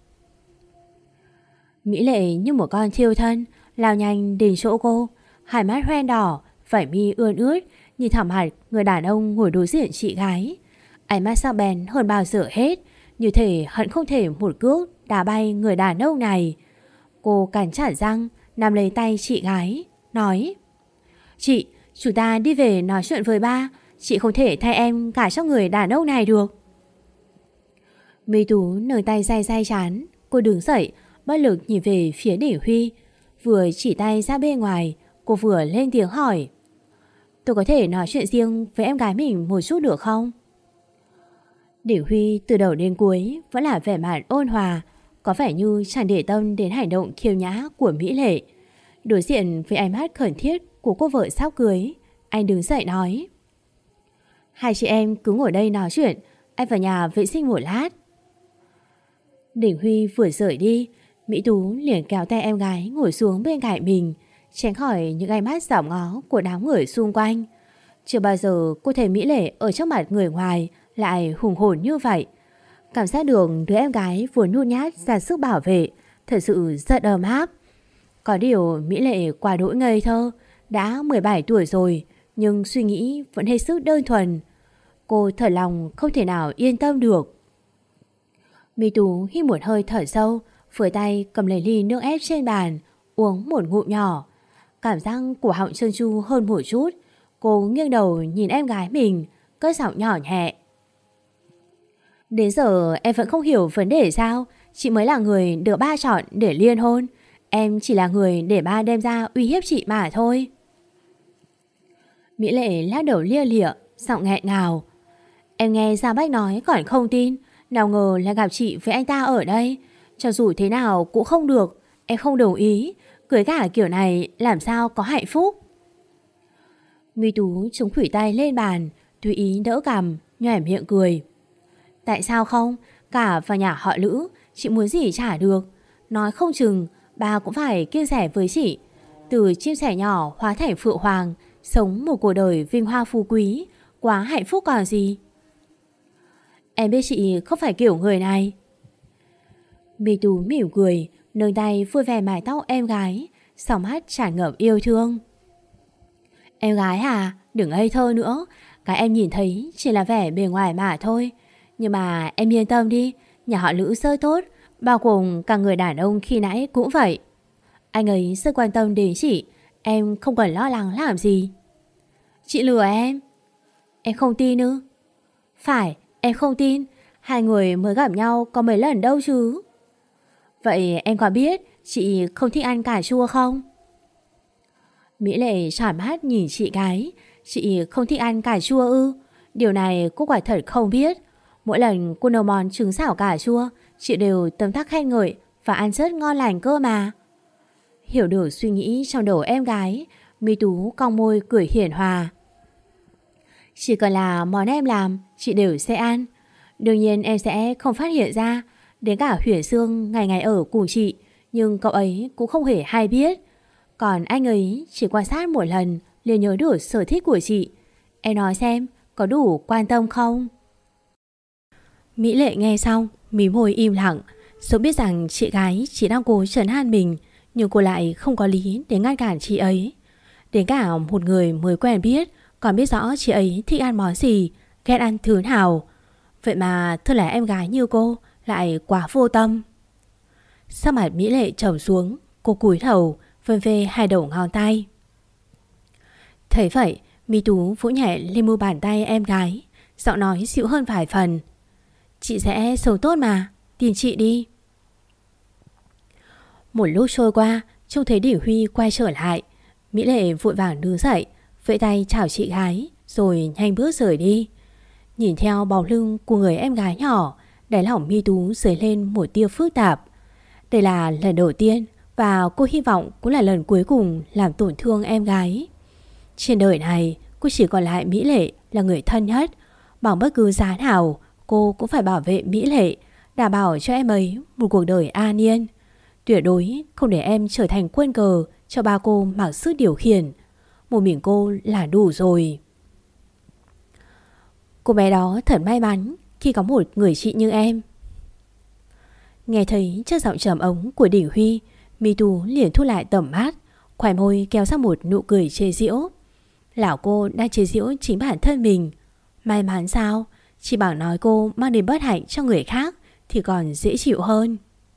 Mỹ Lệ như một con thiêu thân lao nhanh đến chỗ cô, hai mắt hoen đỏ, vảy mi ươn ướt, nhìn thẳng mặt người đàn ông ngồi đối diện chị gái. Ánh mắt sắc bén hơn bao giờ hết, như thể hận không thể một cước đá bay người đàn ông này. Cô cắn chặt răng, nắm lấy tay chị gái, nói: Chị, chúng ta đi về nói chuyện với ba. Chị không thể thay em gả cho người đàn ông này được. Mỹ Tú nâng tay day day chán. Cô đứng dậy, bất lực nhìn về phía Đỉnh Huy. Vừa chỉ tay ra bên ngoài, cô vừa lên tiếng hỏi: Tôi có thể nói chuyện riêng với em gái mình một chút được không? Đỉnh Huy từ đầu đến cuối vẫn là vẻ mặt ôn hòa, có vẻ như chẳng để tâm đến hành động khiêu nhã của Mỹ Lệ. Đối diện với ánh mắt khẩn thiết của cô vợ sắp cưới, anh đứng dậy nói: Hai chị em cứ ngồi đây nói chuyện, anh vào nhà vệ sinh một lát. Đỉnh Huy vừa rời đi, Mỹ Tú liền kéo tay em gái ngồi xuống bên cạnh mình, tránh khỏi những ánh mắt giỏng ngó của đám người xung quanh. Chưa bao giờ cô thấy Mỹ Lệ ở trước mặt người ngoài lại hùng hồn như vậy. Cảm giác được đứa em gái vừa nhút nhát ra sức bảo vệ thật sự rất ấm áp. Có điều Mỹ Lệ quá đỗi ngây thơ, đã 17 tuổi rồi nhưng suy nghĩ vẫn hết sức đơn thuần. Cô thở lòng không thể nào yên tâm được. Mỹ Tú hít một hơi thở sâu, phủi tay cầm lấy ly nước ép trên bàn, uống một ngụm nhỏ. Cảm giác của họng trơn tru hơn một chút. Cô nghiêng đầu nhìn em gái mình, cất giọng nhỏ nhẹ: Đến giờ em vẫn không hiểu vấn đề sao? Chị mới là người được ba chọn để liên hôn, em chỉ là người để ba đem ra uy hiếp chị mà thôi. Mỹ Lệ lắc đầu lia lịa, giọng nghẹn ngào: Em nghe Gia Bách nói còn không tin, nào ngờ là gặp chị với anh ta ở đây. Cho dù thế nào cũng không được, em không đồng ý. Cưới gả kiểu này làm sao có hạnh phúc. Mỹ Tú chống khuỷu tay lên bàn, tùy ý đỡ cằm, nhoẻn miệng cười: Tại sao không? Cả vào nhà họ Lữ, chị muốn gì trả được. Nói không chừng bà cũng phải kiêng rẻ với chị. Từ chim sẻ nhỏ hóa thành phượng hoàng, sống một cuộc đời vinh hoa phú quý, quá hạnh phúc còn gì. Em biết chị không phải kiểu người này. Mỹ Tú mỉm cười, nâng tay vuốt ve mái tóc em gái, sóng mắt tràn ngập yêu thương. Em gái à, đừng ngây thơ nữa. Cái em nhìn thấy chỉ là vẻ bề ngoài mà thôi. Nhưng mà em yên tâm đi, nhà họ Lữ rất tốt, bao gồm cả người đàn ông khi nãy cũng vậy. Anh ấy rất quan tâm đến chị, em không cần lo lắng làm gì. Chị lừa em? Em không tin ư? Phải, em không tin. Hai người mới gặp nhau có mấy lần đâu chứ. Vậy em có biết chị không thích ăn cà chua không? Mỹ Lệ tròn mắt nhìn chị gái. Chị không thích ăn cà chua ư? Điều này cô quả thật không biết. Mỗi lần cô nấu món trứng xào cà chua, chị đều tấm tắc khen ngợi và ăn rất ngon lành cơ mà. Hiểu được suy nghĩ trong đầu em gái, Mỹ Tú cong môi cười hiền hòa. Chỉ cần là món em làm, chị đều sẽ ăn. Đương nhiên em sẽ không phát hiện ra. Đến cả Huyền Sương ngày ngày ở cùng chị, nhưng cậu ấy cũng không hề hay biết. Còn anh ấy chỉ quan sát một lần liền nhớ được sở thích của chị. Em nói xem, có đủ quan tâm không? Mỹ Lệ nghe xong, mím môi im lặng. Dẫu biết rằng chị gái chỉ đang cố trấn an mình, nhưng cô lại không có lý để ngăn cản chị ấy. Đến cả một người mới quen biết còn biết rõ chị ấy thích ăn món gì, ghét ăn thứ nào. Vậy mà thật là em gái như cô lại quá vô tâm. Sắc mặt Mỹ Lệ trầm xuống, cô cúi đầu vươn về hai đầu ngón tay. Thấy vậy, Mỹ Tú vỗ nhẹ lên mu bàn tay em gái, giọng nói dịu hơn vài phần. Chị sẽ sống tốt mà, tin chị đi. Một lúc trôi qua, trông thấy Đỉnh Huy quay trở lại. Mỹ Lệ vội vàng đứng dậy, vẫy tay chào chị gái, rồi nhanh bước rời đi. Nhìn theo bóng lưng của người em gái nhỏ, Đáy lòng Mi Tú dấy lên một tia phức tạp. Đây là lần đầu tiên và cô hy vọng cũng là lần cuối cùng làm tổn thương em gái. Trên đời này cô chỉ còn lại Mỹ Lệ là người thân nhất. Bằng bất cứ giá nào cô cũng phải bảo vệ Mỹ Lệ, đảm bảo cho em ấy một cuộc đời an yên. Tuyệt đối không để em trở thành quân cờ cho ba cô mặc sức điều khiển. Một mình cô là đủ rồi. Cô bé đó thật may mắn khi có một người chị như em. Nghe thấy chất giọng trầm ống của Đình Huy, Mi Tú liền thu lại tầm mắt, khóe môi kéo ra một nụ cười chế giễu. Lão cô đang chế giễu chính bản thân mình. May mắn sao? Chỉ bảo nói cô mang đến bất hạnh cho người khác thì còn dễ chịu hơn.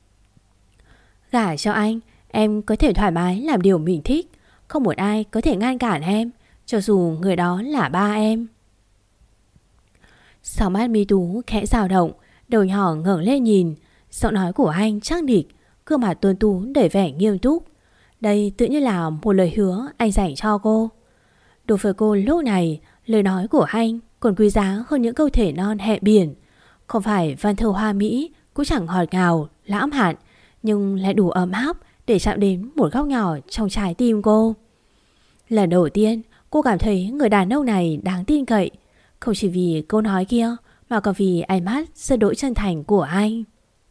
Gả cho anh, em có thể thoải mái làm điều mình thích. Không một ai có thể ngăn cản em, cho dù người đó là ba em. Sau mắt Mi Tú khẽ dao động, đầu nhỏ ngẩng lên nhìn. Giọng nói của anh chắc địch, gương mặt tuấn tú đầy vẻ nghiêm túc. Đây tự như là một lời hứa anh dành cho cô. Đối với cô lúc này, lời nói của anh còn quý giá hơn những câu thể non hẹ biển. Không phải văn thơ hoa mỹ, cũng chẳng ngọt ngào, lãm hạn, nhưng lại đủ ấm áp để chạm đến một góc nhỏ trong trái tim cô. Lần đầu tiên cô cảm thấy người đàn ông này đáng tin cậy. Không chỉ vì câu nói kia, mà còn vì ánh mắt rất đỗi chân thành của anh.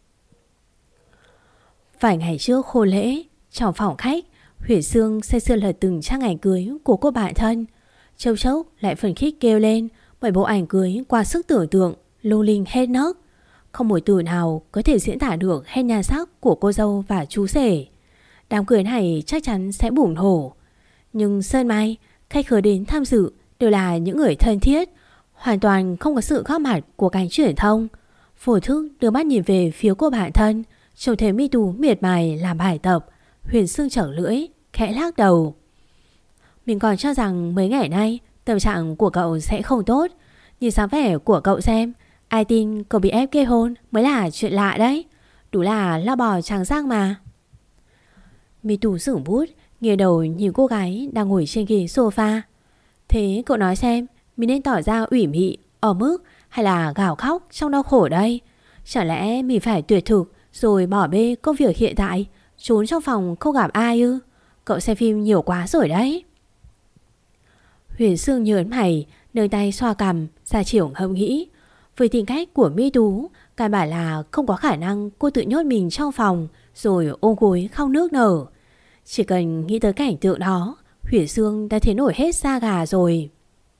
Vài ngày trước hôn lễ, trong phòng khách, Huyền Sương say sưa lật từng trang ảnh cưới của cô bạn thân. Châu chốc lại phấn khích kêu lên bởi bộ ảnh cưới qua sức tưởng tượng, lung linh hết nấc. Không một từ nào có thể diễn tả được hết nhan sắc của cô dâu và chú rể. Đám cưới này chắc chắn sẽ bùng nổ. Nhưng sơn may, khách khứa đến tham dự đều là những người thân thiết, hoàn toàn không có sự góp mặt của cánh truyền thông. Vô thức đưa mắt nhìn về phía cô bạn thân, trông thấy Mi Tú miệt mài làm bài tập. Huyền Sương chở lưỡi, khẽ lắc đầu. Mình còn cho rằng mấy ngày nay tâm trạng của cậu sẽ không tốt. Nhìn dáng vẻ của cậu xem, ai tin cậu bị ép kết hôn mới là chuyện lạ đấy. Đủ là lo bò trắng răng mà. Mi Tú sửng bút, nghiêng đầu nhìn cô gái đang ngồi trên ghế sofa. Thế cậu nói xem, mình nên tỏ ra ủy mị, ở mức hay là gào khóc trong đau khổ đây? Chẳng lẽ mình phải tuyệt thực rồi bỏ bê công việc hiện tại, trốn trong phòng không gặp ai ư? Cậu xem phim nhiều quá rồi đấy. Huyền Sương nhớn mày, nâng tay xoa cằm, ra chiều ngẫm nghĩ. Với tính cách của Mi Tú, căn bản là không có khả năng cô tự nhốt mình trong phòng rồi ôm gối khóc nước nở. Chỉ cần nghĩ tới cảnh tượng đó, Huyền Sương đã thấy nổi hết da gà rồi.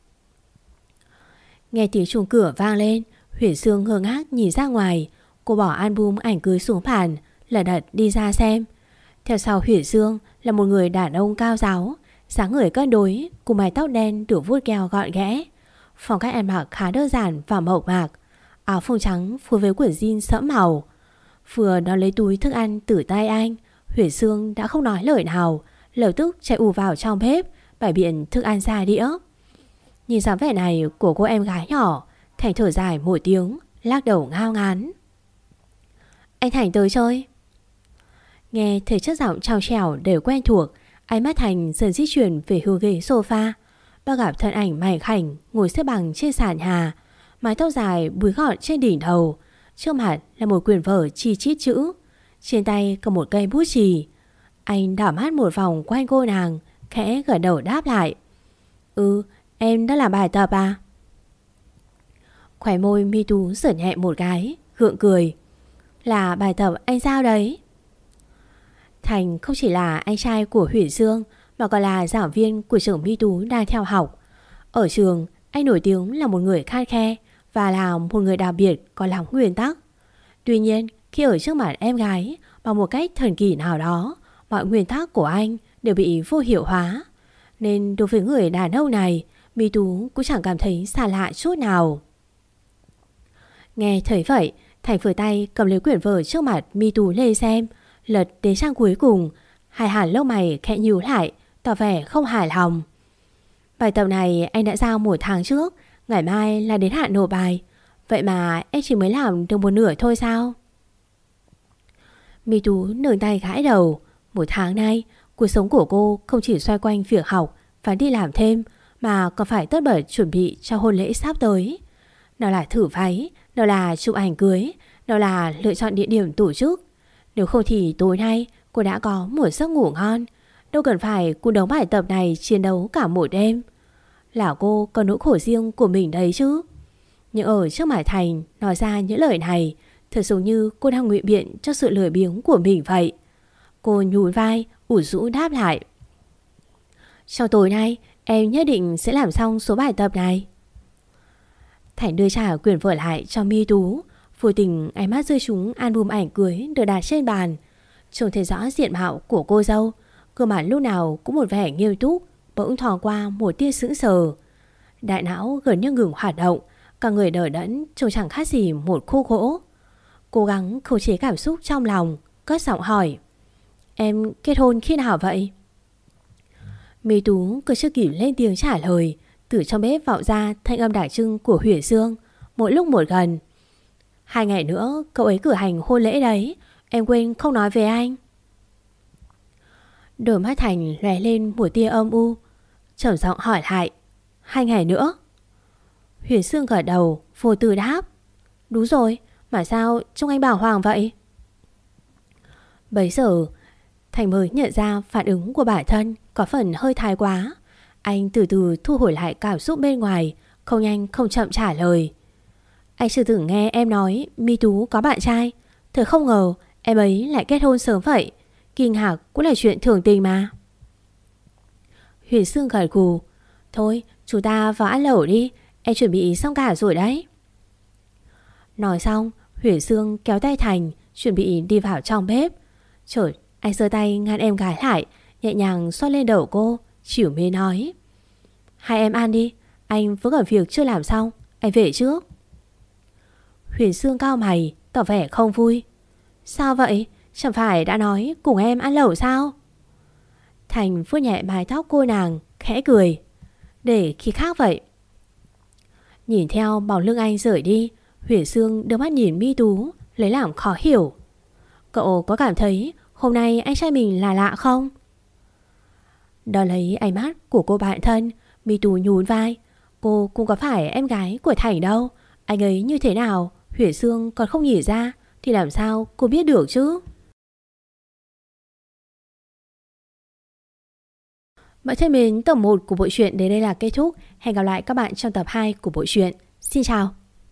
Nghe tiếng chuông cửa vang lên, Huyền Sương ngơ ngác nhìn ra ngoài. Cô bỏ album ảnh cưới xuống bàn, lật đật đi ra xem. Theo sau Huyền Sương là một người đàn ông cao ráo, dáng người cân đối, cùng mái tóc đen được vuốt keo gọn ghẽ. Phong cách ăn mặc khá đơn giản và mộc mạc, áo phông trắng phối với quần jean sẫm màu. Vừa đón lấy túi thức ăn từ tay anh, Huyền Sương đã không nói lời nào, lập tức chạy ù vào trong bếp, bày biện thức ăn ra đĩa. Nhìn dáng vẻ này của cô em gái nhỏ, Thành thở dài một tiếng, lắc đầu ngao ngán. Anh Thành tới chơi. Nghe thấy chất giọng trao trèo đều quen thuộc, ánh mắt Thành dần di chuyển về hướng ghế sofa. Bắt gặp thân ảnh mảnh khảnh ngồi xếp bằng trên sàn nhà, mái tóc dài búi gọn trên đỉnh đầu. Trước mặt là một quyển vở chi chít chữ, trên tay cầm một cây bút chì. Anh đảo mắt một vòng quanh cô nàng, khẽ gật đầu đáp lại. Em đã làm bài tập à? Khóe môi Mi Tú giở nhẹ một cái, gượng cười. Là bài tập anh sao đấy? Thành không chỉ là anh trai của Huyền Sương, mà còn là giảng viên của trường Mi Tú đang theo học. Ở trường, anh nổi tiếng là một người khắt khe và là một người đặc biệt có lòng nguyên tắc. Tuy nhiên, khi ở trước mặt em gái, bằng một cách thần kỳ nào đó, mọi nguyên tắc của anh đều bị vô hiệu hóa. Nên đối với người đàn ông này, Mi Tú cũng chẳng cảm thấy xa lạ chút nào. Nghe thấy vậy, Thành vừa tay cầm lấy quyển vở trước mặt Mi Tú lên xem, lật đến trang cuối cùng. Hai hàng lông mày khẽ nhíu lại, tỏ vẻ không hài lòng. Bài tập này anh đã giao một tháng trước, ngày mai là đến hạn nộp bài. Vậy mà em chỉ mới làm được một nửa thôi sao? Mi Tú nâng tay gãi đầu. Một tháng nay, cuộc sống của cô không chỉ xoay quanh việc học và đi làm thêm, mà còn phải tất bật chuẩn bị cho hôn lễ sắp tới. Nào là thử váy, nào là chụp ảnh cưới, đó là lựa chọn địa điểm tổ chức. Nếu không thì tối nay cô đã có một giấc ngủ ngon. Đâu cần phải cô đấu bài tập này chiến đấu cả một đêm. Là cô có nỗi khổ riêng của mình đấy chứ. Nhưng ở trước Mải Thành nói ra những lời này, thật giống như cô đang ngụy biện cho sự lười biếng của mình vậy. Cô nhún vai, ủ rũ đáp lại. Trong tối nay em nhất định sẽ làm xong số bài tập này. Thành đưa trả quyển vở lại cho Mi Tú. Vô tình ánh mắt rơi trúng album ảnh cưới được đặt trên bàn. Trông thấy rõ diện mạo của cô dâu. Cơ mặt lúc nào cũng một vẻ nghiêm túc, bỗng thoáng qua một tia sững sờ. Đại não gần như ngừng hoạt động, cả người đờ đẫn trông chẳng khác gì một khúc gỗ. Cố gắng khống chế cảm xúc trong lòng, cất giọng hỏi. Em kết hôn khi nào vậy? Mi Tú cứ chưa kịp lên tiếng trả lời, từ trong bếp vọng ra thanh âm đặc trưng của Huyền Dương, mỗi lúc một gần. 2 ngày nữa cậu ấy cử hành hôn lễ đấy, em quên không nói về anh. Đôi mắt Thành lóe lên một tia âm u, trầm giọng hỏi lại. 2 ngày nữa? Huyền Dương gật đầu, vô tư đáp. Đúng rồi, mà sao trông anh bàng hoàng vậy? Bấy giờ Thành mới nhận ra phản ứng của bản thân có phần hơi thái quá. Anh từ từ thu hồi lại cảm xúc bên ngoài, không nhanh không chậm trả lời. Anh chưa từng nghe em nói Mi Tú có bạn trai. Thật không ngờ em ấy lại kết hôn sớm vậy. Kinh ngạc cũng là chuyện thường tình mà. Huyền Dương gật gù. Thôi chúng ta vào ăn lẩu đi, em chuẩn bị xong cả rồi đấy. Nói xong Huyền Dương kéo tay Thành chuẩn bị đi vào trong bếp. Chợt anh giơ tay ngăn em gái lại, nhẹ nhàng xoa lên đầu cô, chỉu mến nói. Hai em ăn đi, anh vẫn còn việc chưa làm xong, anh về trước. Huyền Dương cau mày, tỏ vẻ không vui. Sao vậy? Chẳng phải đã nói cùng em ăn lẩu sao? Thành vuốt nhẹ mái tóc cô nàng, khẽ cười. Để khi khác vậy. Nhìn theo bóng lưng anh rời đi, Huyền Dương đưa mắt nhìn Mi Tú, lấy làm khó hiểu. Cậu có cảm thấy hôm nay anh trai mình là lạ không? Đón lấy ánh mắt của cô bạn thân, Mi Tú nhún vai. Cô cũng có phải em gái của Thành đâu. Anh ấy như thế nào Huyền Dương còn không nhìn ra thì làm sao cô biết được chứ? Mọi thân mến, tập 1 của bộ truyện đến đây là kết thúc. Hẹn gặp lại các bạn trong tập 2 của bộ truyện. Xin chào!